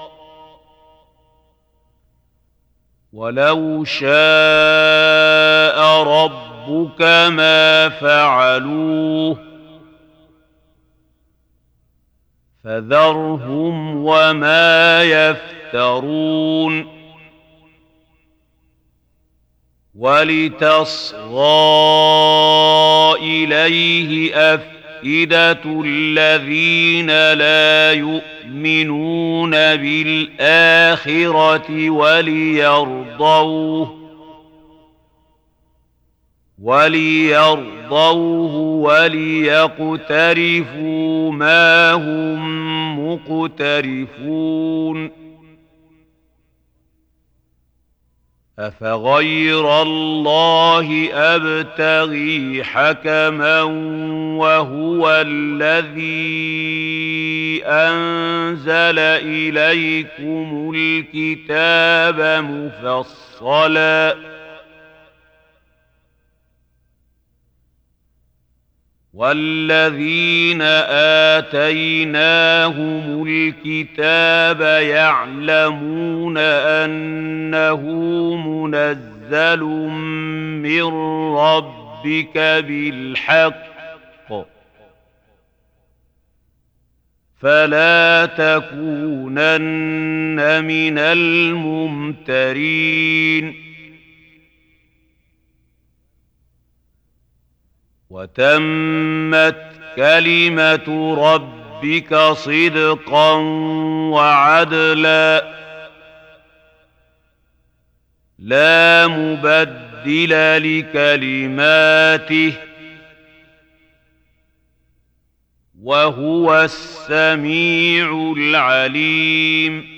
ولو شاء ربك ما فعلوه فذرهم وما يفترون ولتصغى إليه أفئدة الذين لا يؤمنون بالآخرة وليرضوه وليقترفوا ما هم مقترفون أفغير الله أبتغي حكما وهو الذي أنزل إليكم الكتاب مفصلا والذين آتيناهم الكتاب يعلمون أنه منزل من ربك بالحق فلا تكونن من الممترين وتمت كلمة ربك صدقا وعدلا لا مبدل لكلماته وهو السميع العليم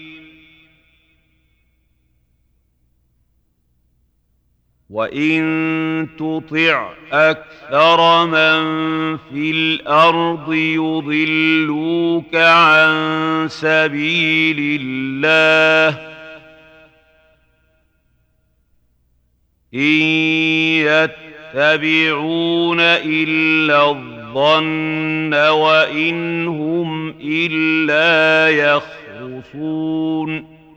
وإن تطع أكثر من في الأرض يضلوك عن سبيل الله إن يتبعون إلا الظن وإن هم إلا يخرصون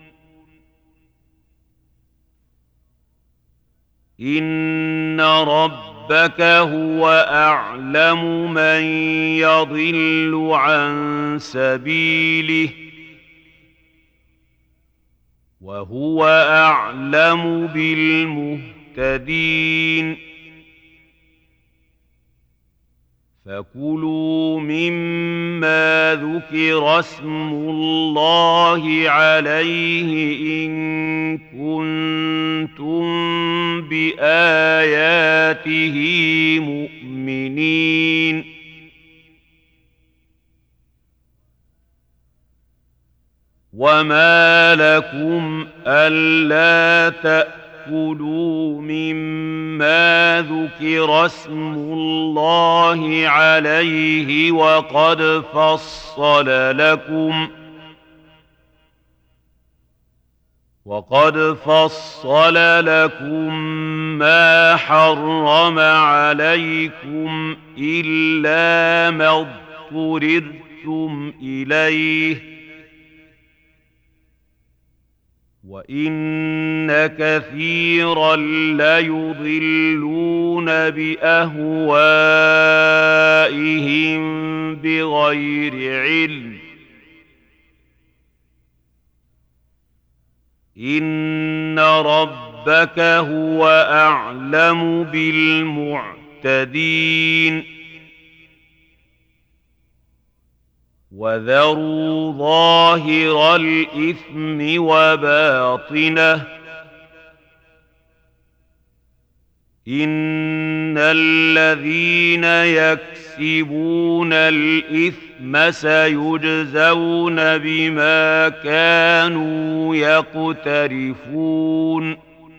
إن ربك هو أعلم من يضل عن سبيله وهو أعلم بالمهتدين فكلوا مما ذكر اسم الله عليه إن كنتم بآياته مؤمنين وما لكم ألا تأكلوا تأكلوا مما ذكر اسم الله عليه وقد فصل لكم ما حرم عليكم إلا ما اضطررتم إليه وإن كثيرا ليضلون بأهوائهم بغير علم إن ربك هو أعلم بالمعتدين وذروا ظاهر الإثم وباطنه إن الذين يكسبون الإثم سيجزون بما كانوا يقترفون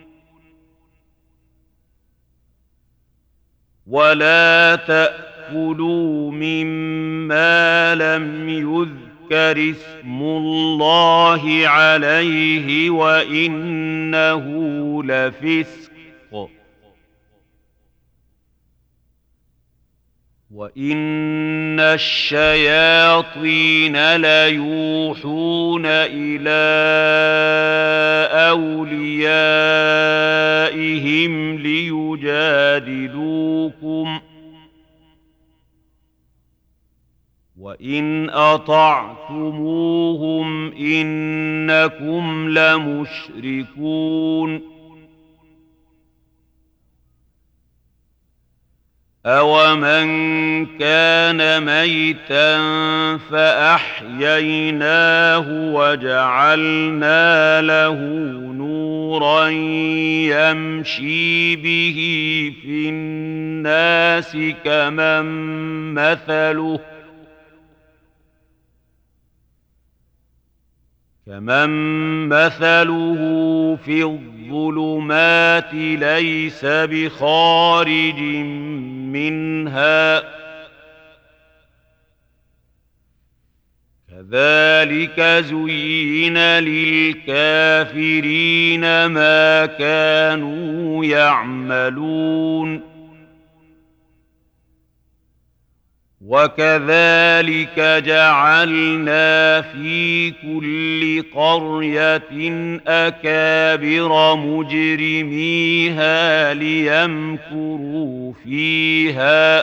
ولا تأكلوا مما لم يذكر اسم الله عليه وإنه لفسق وإن الشياطين ليوحون إلى أوليائهم ليجادلوكم وإن أطعتموهم إنكم لمشركون أَوَمَنْ كَانَ مَيْتًا فَأَحْيَيْنَاهُ وَجَعَلْنَا لَهُ نُورًا يَمْشِي بِهِ فِي النَّاسِ كمن مثله في الظلمات ليس بخارج منها كذلك زين للكافرين ما كانوا يعملون وكذلك جعلنا في كل قرية أكابر مجرميها ليمكروا فيها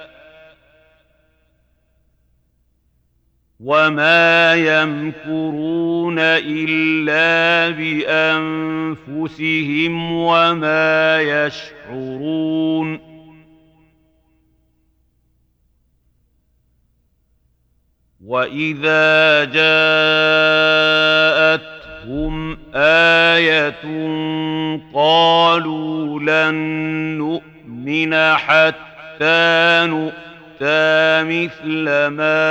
وما يمكرون إلا بأنفسهم وما يشعرون وَإِذَا جَاءَتْهُمْ آيَةٌ قَالُوا لَن نُّؤْمِنَ حَتَّىٰ نُؤْتَىٰ مِثْلَ مَا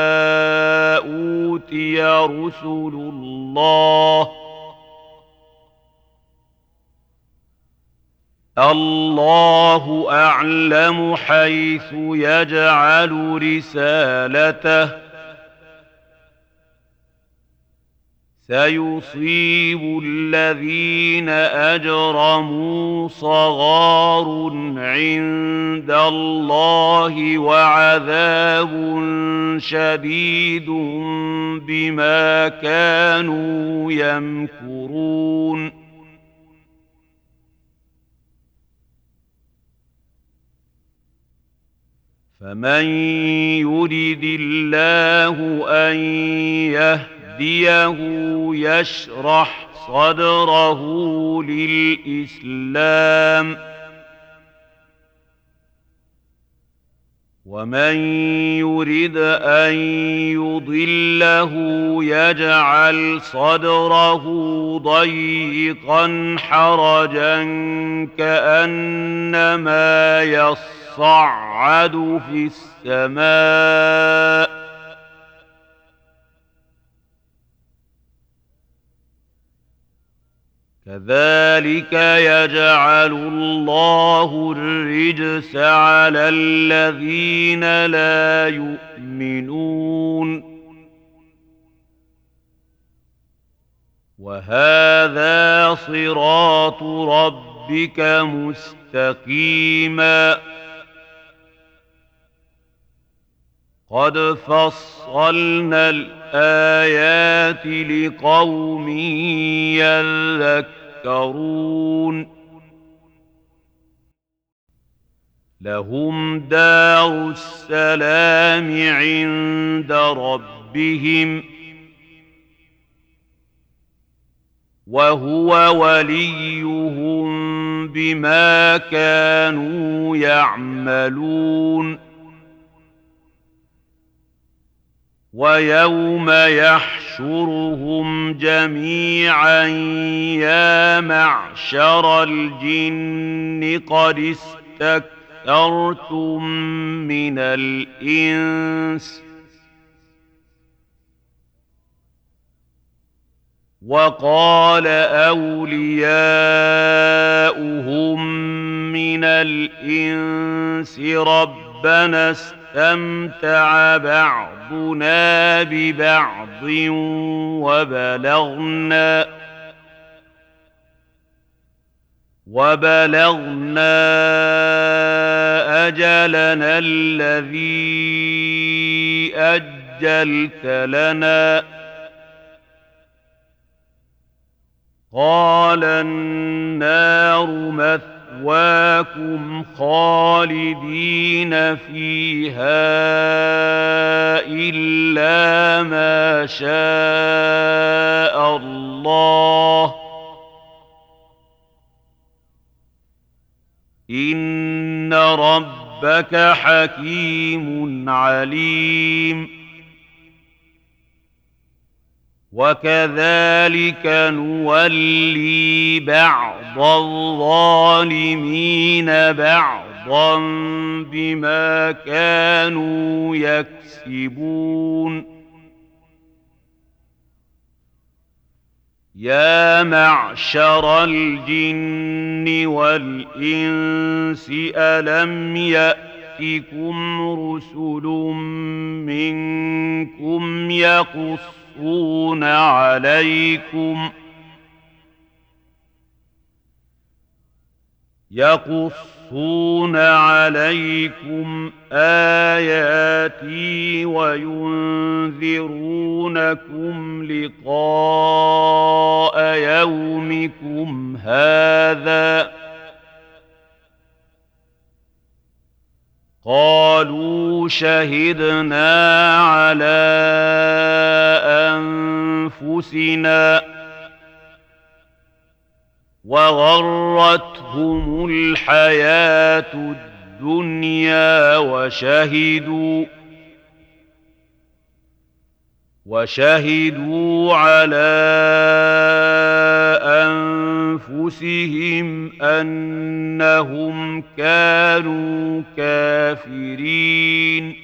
أُوتِيَ رُسُلُ اللَّهِ الله أعلم حيث يجعل رسالته سيصيب الذين أجرموا صغار عند الله وعذاب شديد بما كانوا يمكرون فمن يرد الله أن يهديه يشرح صدره للإسلام ومن يرد أن يضله يجعل صدره ضيقا حرجا كأنما يصعد في السماء كذلك يجعل الله الرجس على الذين لا يؤمنون وهذا صراط ربك مستقيما قد فصلنا الآيات لقوم يذكرون لهم دار السلام عند ربهم وهو وليهم بما كانوا يعملون ويوم يحشرهم جميعا يا معشر الجن قد استكثرتم من الإنس وقال أولياؤهم من الإنس ربنا استمتع بعضنا ببعض وبلغنا أجلنا الذي أجلت لنا قال النار مثواكم خالدين فيها إلا ما شاء الله إن ربك حكيم عليم وكذلك نولي بعض الظالمين بعضا بما كانوا يكسبون يا معشر الجن والإنس ألم يأتكم رسل منكم يقصون عليكم آياتي وينذرونكم لقاء يومكم هذا قالوا شهدنا على أنفسنا وغرتهم الحياة الدنيا وشهدوا على أنفسهم أنهم كانوا كافرين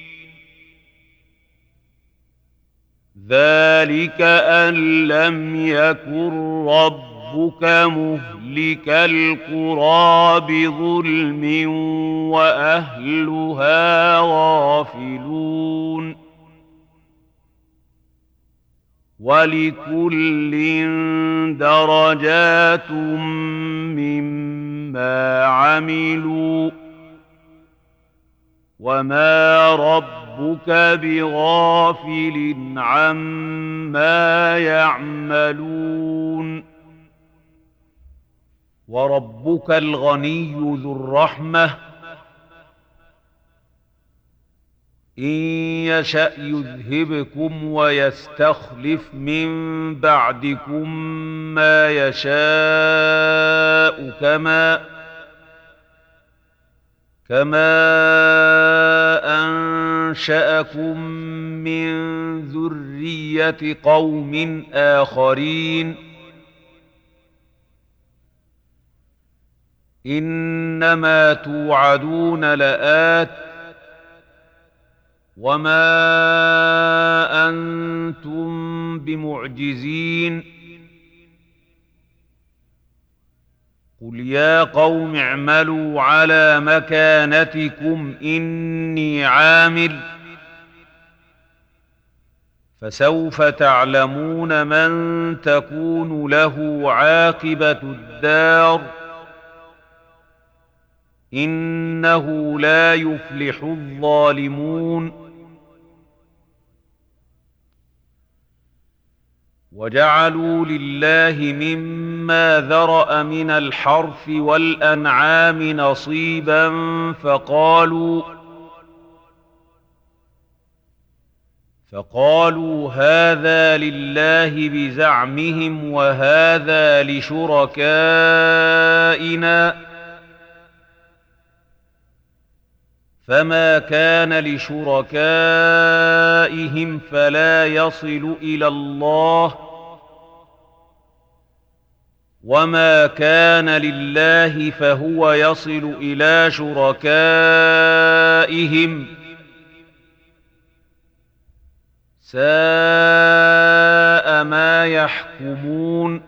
ذلك أن لم يكن ربك مهلك القرى بظلم وأهلها غافلون ولكل درجات مما عملوا وما ربك بغافل عما يعملون وربك الغني ذو الرحمة إن يشأ يذهبكم ويستخلف من بعدكم ما يشاء كما أنشأكم من ذرية قوم آخرين إنما توعدون لآت وما أنتم بمعجزين قل يا قوم اعملوا على مكانتكم إني عامل فسوف تعلمون من تكون له عاقبة الدار إنه لا يفلح الظالمون وجعلوا لله مما ذرأ من الحرث والأنعام نصيبا فقالوا هذا لله بزعمهم وهذا لشركائنا فما كان لشركائهم فلا يصل إلى الله وما كان لله فهو يصل إلى شركائهم ساء ما يحكمون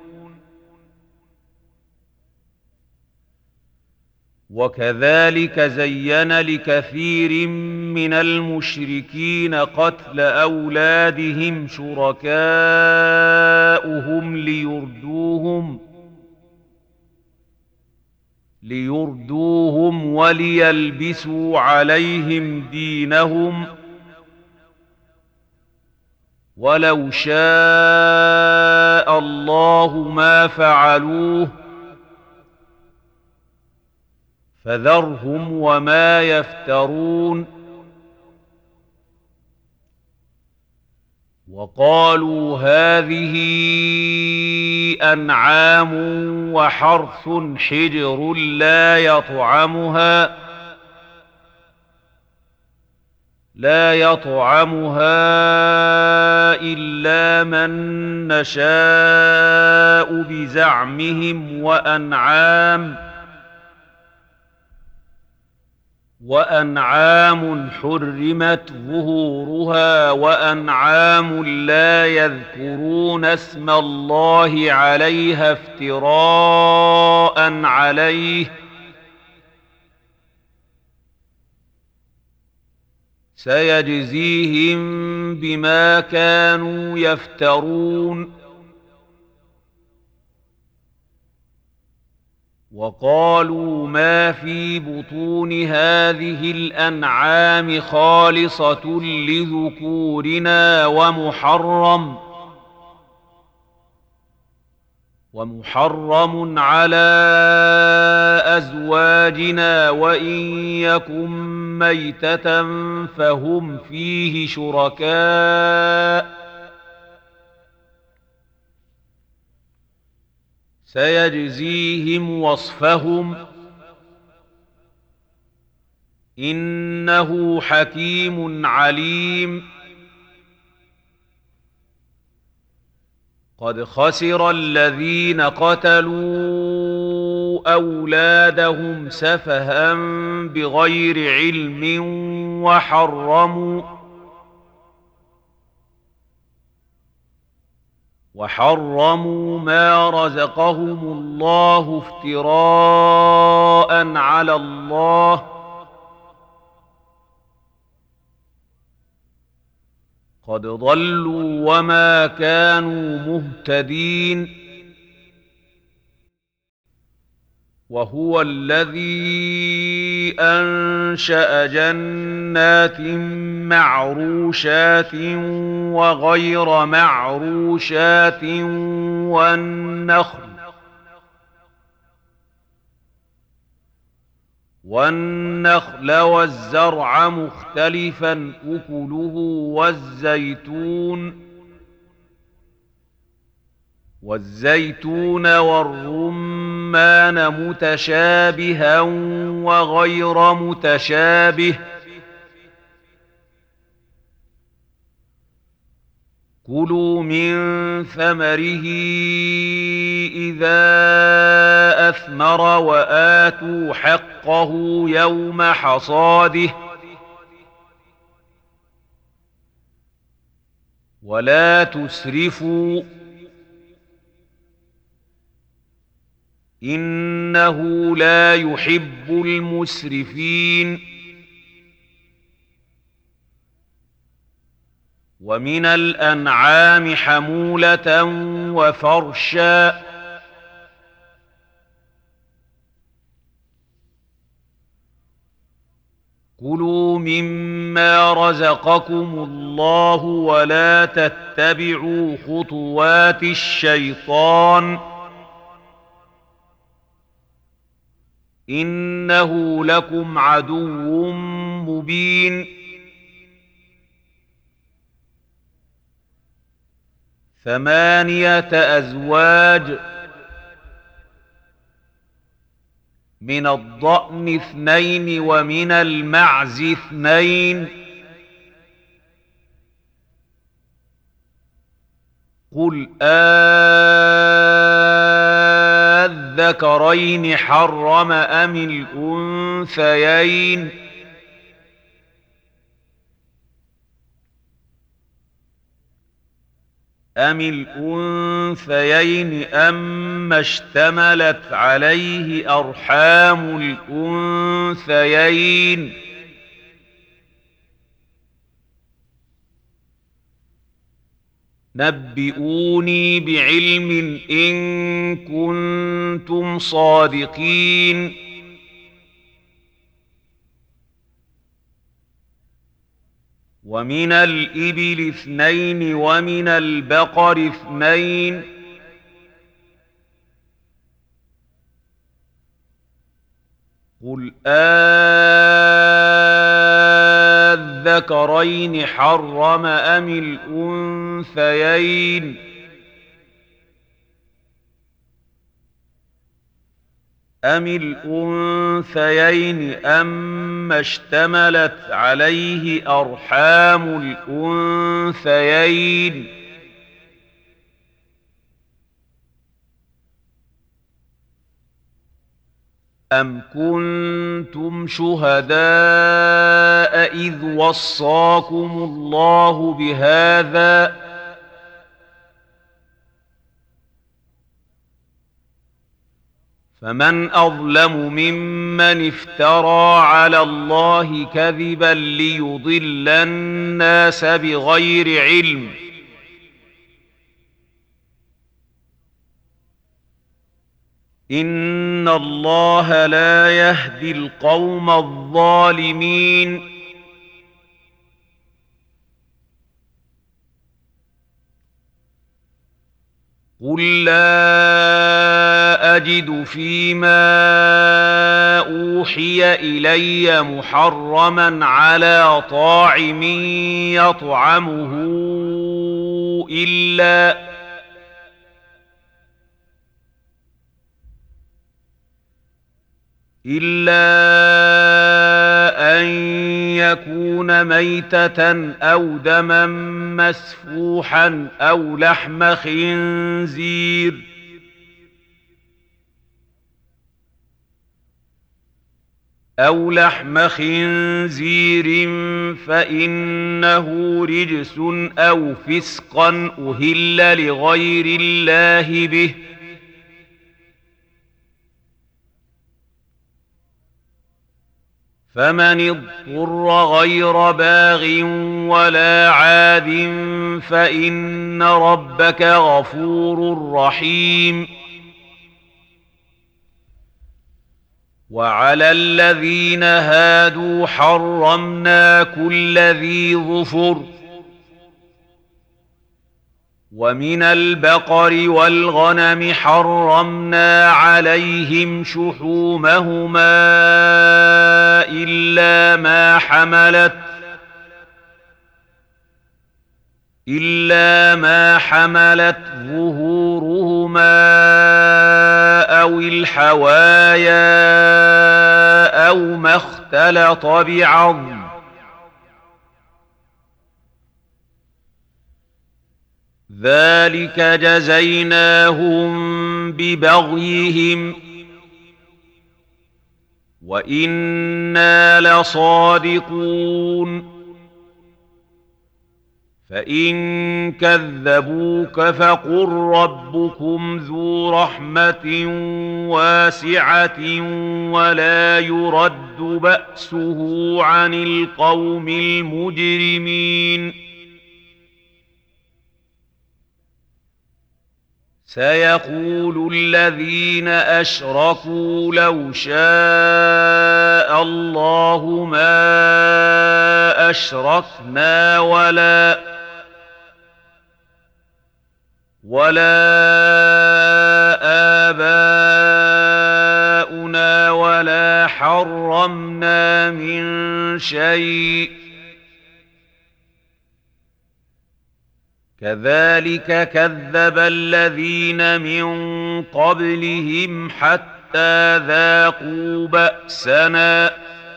وكذلك زين لكثير من المشركين قتل أولادهم شركاؤهم ليردوهم وليلبسوا عليهم دينهم ولو شاء الله ما فعلوه فذرهم وما يفترون وقالوا هذه أنعام وحرث حجر لا يطعمها إلا من نشاء بزعمهم وأنعام حرمت ظهورها وأنعام لا يذكرون اسم الله عليها افتراء عليه سيجزيهم بما كانوا يفترون وقالوا ما في بطون هذه الأنعام خالصة لذكورنا ومحرم على أزواجنا وإن يكن ميتة فهم فيه شركاء سيجزيهم وصفهم إنه حكيم عليم قد خسر الذين قتلوا أولادهم سفها بغير علم وحرموا ما رزقهم الله افتراء على الله قد ضلوا وما كانوا مهتدين وهو الذي أنشأ جنات معروشات وغير معروشات والنخل والزرع مختلفا أكله والزيتون والرمان متشابها وغير متشابه كلوا من ثمره إذا أثمر وآتوا حقه يوم حصاده ولا تسرفوا إنه لا يحب المسرفين. ومن الأنعام حمولة وفرشا، كلوا مما رزقكم الله ولا تتبعوا خطوات الشيطان إنه لكم عدو مبين. 8 أزواج، من الضأن 2 ومن المعز 2، قل أذكرين حرم أم الأنثيين أما اشتملت عليه أرحام الأنثيين. نبئوني بعلم إن كنتم صادقين. ومن الإبل 2 ومن البقر 2، قل أذكرين حرم أم الأنثيين أما اشتملت عليه أرحام الأنثيين. أم كنتم شهداء إذ وصاكم الله بهذا، فمن أظلم ممن افترى على الله كذبا ليضل الناس بغير علم، إن الله لا يهدي القوم الظالمين. قل لا أجد فيما أوحي إلي محرما على طاعم يطعمه إلا أن يكون ميتة أو دما مسفوحا أو لحم خنزير فإنه رجس أو فسقا أهل لغير الله به، فمن اضطر غير باغ ولا عاد فإن ربك غفور رحيم. وعلى الذين هادوا حرمنا كل ذي ظفر، ومن البقر والغنم حرمنا عليهم شحومهما إلا ما حملت ظهورهما أو الحوايا أو ما اختلط بعظم، ذلك جزيناهم ببغيهم وإنا لصادقون. فإن كذبوك فقل ربكم ذو رحمة واسعة ولا يرد بأسه عن القوم المجرمين. سيقول الذين أشركوا لو شاء الله ما أشركنا ولا آباؤنا ولا حرمنا من شيء كذلك كذب الذين من قبلهم حتى ذاقوا بأسنا.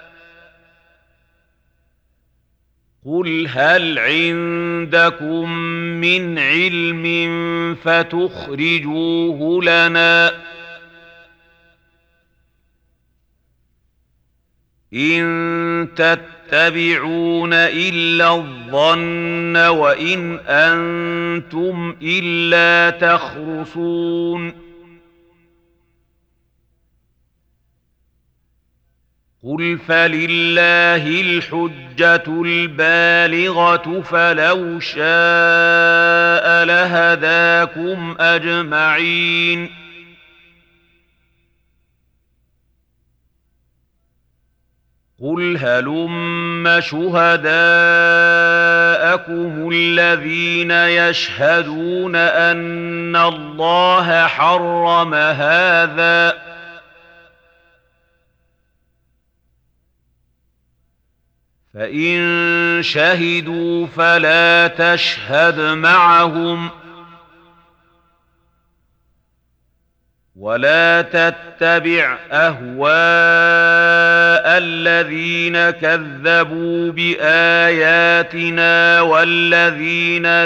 قل هل عندكم من علم فتخرجوه لنا إن تتبعون إلا الظن وإن أنتم إلا تخرصون. قل فلله الحجة البالغة فلو شاء لهداكم أجمعين. قل هلم شهداءكم الذين يشهدون أن الله حرم هذا فإن شهدوا فلا تشهد معهم ولا تتبع أهواء الذين كذبوا بآياتنا والذين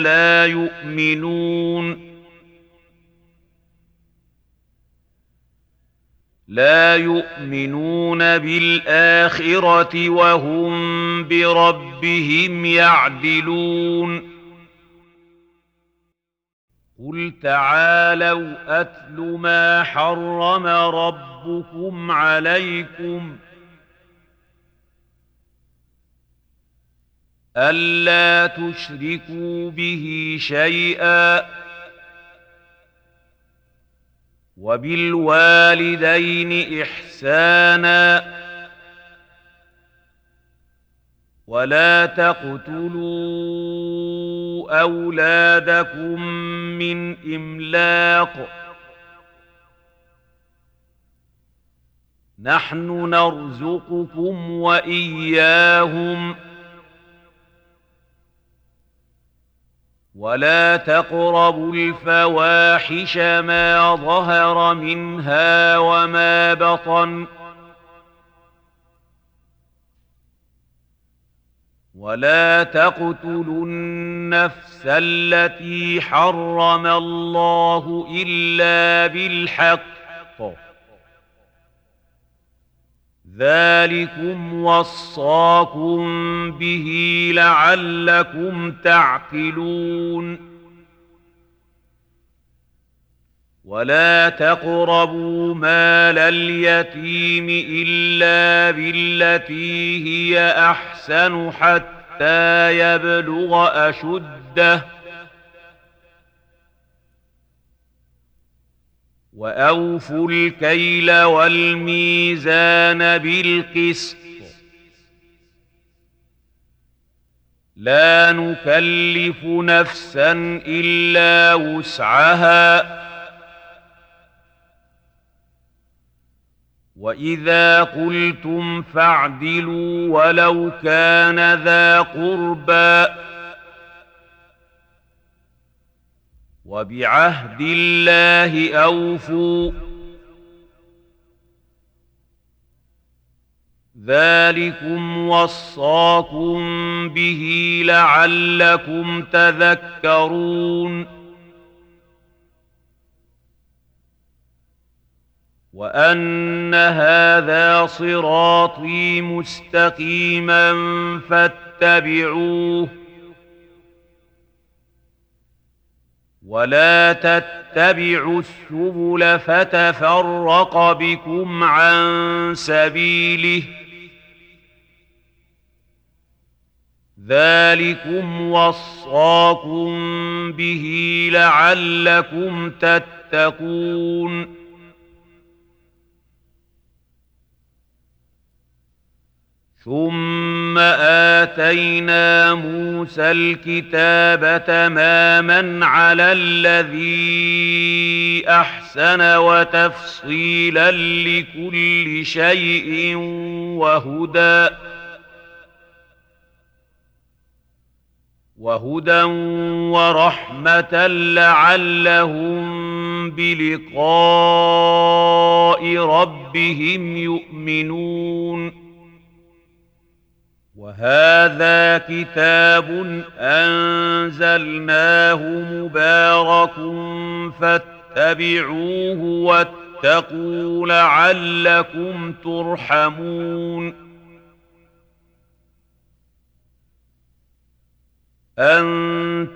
لا يؤمنون بالآخرة وهم بربهم يعدلون. قل تعالوا أتل ما حرم ربكم عليكم ألا تشركوا به شيئا وبالوالدين إحسانا ولا تقتلوا أولادكم من إملاق نحن نرزقكم وإياهم ولا تقربوا الفواحش ما ظهر منها وما بطن ولا تقتلوا النفس التي حرم الله إلا بالحق ذلكم وصاكم به لعلكم تعقلون. ولا تقربوا مال اليتيم إلا بالتي هي أحسن حتى يبلغ أشده وأوفوا الكيل والميزان بالقسط لا نكلف نفسا إلا وسعها وإذا قلتم فاعدلوا ولو كان ذا قربى وبعهد الله أوفوا ذلكم وصاكم به لعلكم تذكرون. وأن هذا صراطي مستقيما فاتبعوه ولا تتبعوا السبل فتفرق بكم عن سبيله ذلكم وصاكم به لعلكم تتقون ثم آتينا موسى الكتاب تماما على الذي أحسن وتفصيلا لكل شيء وهدى ورحمة لعلهم بلقاء ربهم يؤمنون وهذا كتاب أنزلناه مبارك فاتبعوه واتقوا لعلكم ترحمون أن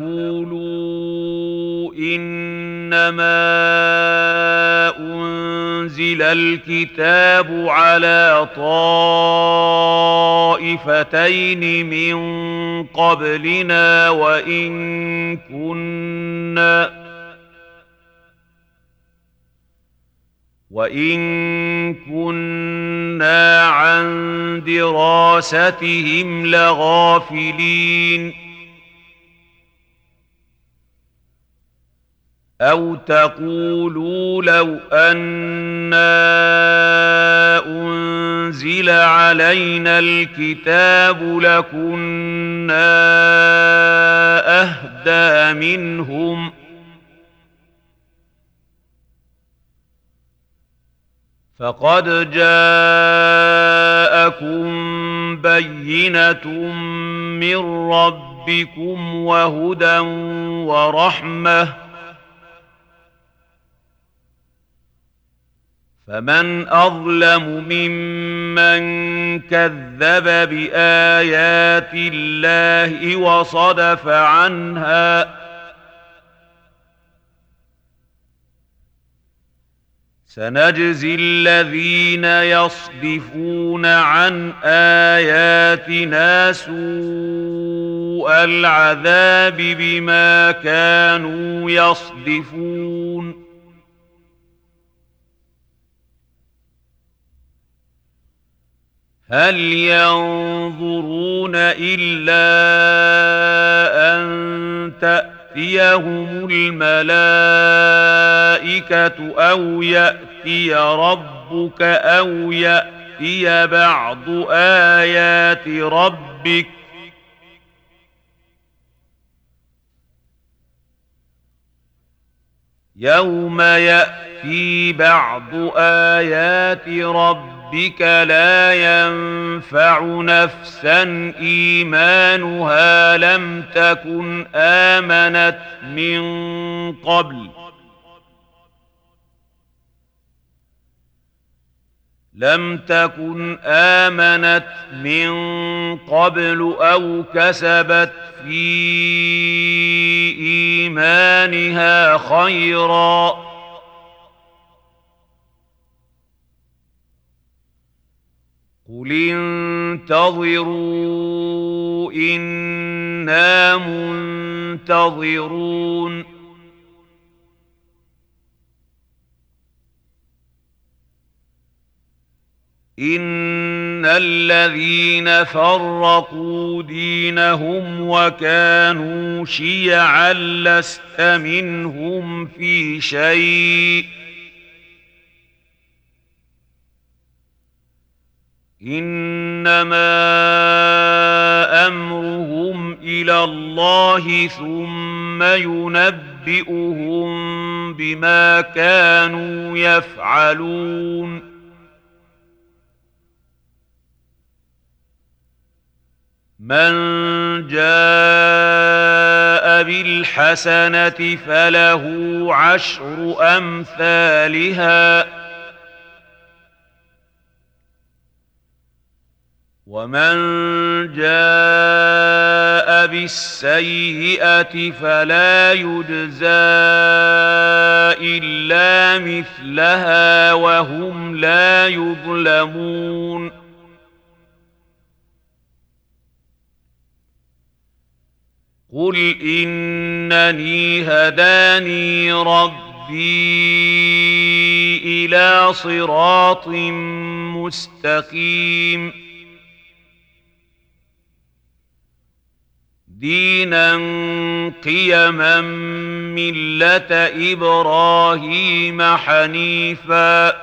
تقولوا إنما أنزل الكتاب على طائفتين من قبلنا وإن كنا عن دراستهم لغافلين أو تقولوا لو أنا أنزل علينا الكتاب لكنا أهدى منهم فقد جاءكم بينة من ربكم وهدى ورحمة فمن أظلم ممن كذب بآيات الله وصدف عنها سنجزي الذين يصدفون عن آياتنا سوء العذاب بما كانوا يصدفون هل ينظرون إلا أن تأتيهم الملائكة أو يأتي ربك أو يأتي بعض آيات ربك يوم يأتي بعض آيات ربك لا ينفع نفسا إيمانها لم تكن آمنت من قبل أو كسبت في إيمانها خيرا قل انتظروا إنا منتظرون إن الذين فرقوا دينهم وكانوا شيعا لست منهم في شيء إنما أمرهم إلى الله ثم ينبئهم بما كانوا يفعلون من جاء بالحسنة فله عشر أمثالها ومن جاء بالسيئة فلا يجزى إلا مثلها وهم لا يظلمون قل إنني هداني ربي إلى صراط مستقيم دينا قيما ملة إبراهيم حنيفا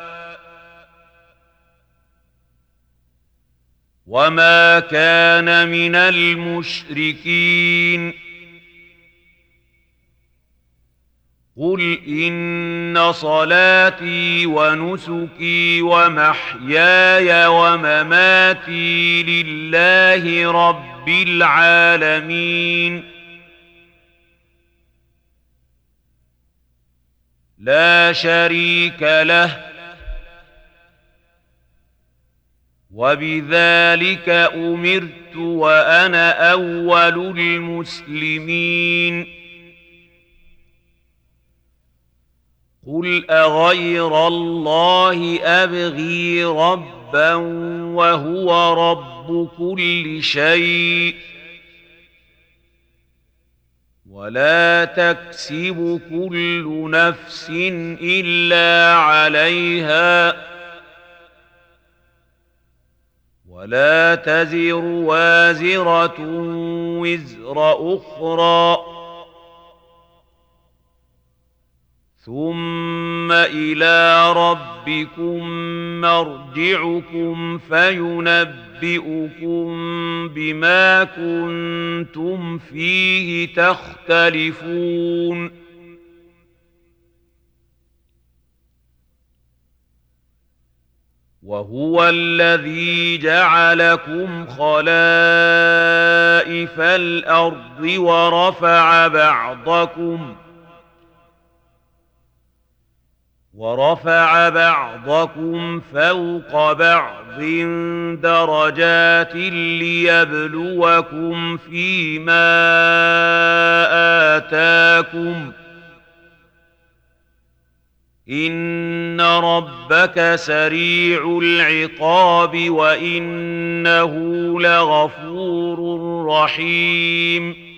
وما كان من المشركين قل إن صلاتي ونسكي ومحياي ومماتي لله رب العالمين لا شريك له وبذلك أمرت وأنا أول المسلمين قل أغير الله أبغي ربا وهو رب كل شيء ولا تكسب كل نفس إلا عليها ولا تزر وازرة وزر أخرى ثم إلى ربكم مرجعكم فينبئكم بما كنتم فيه تختلفون وهو الذي جعلكم خلائف الأرض ورفع بعضكم فوق بعض درجات ليبلوكم فيما آتاكم إن ربك سريع العقاب وإنه لغفور رحيم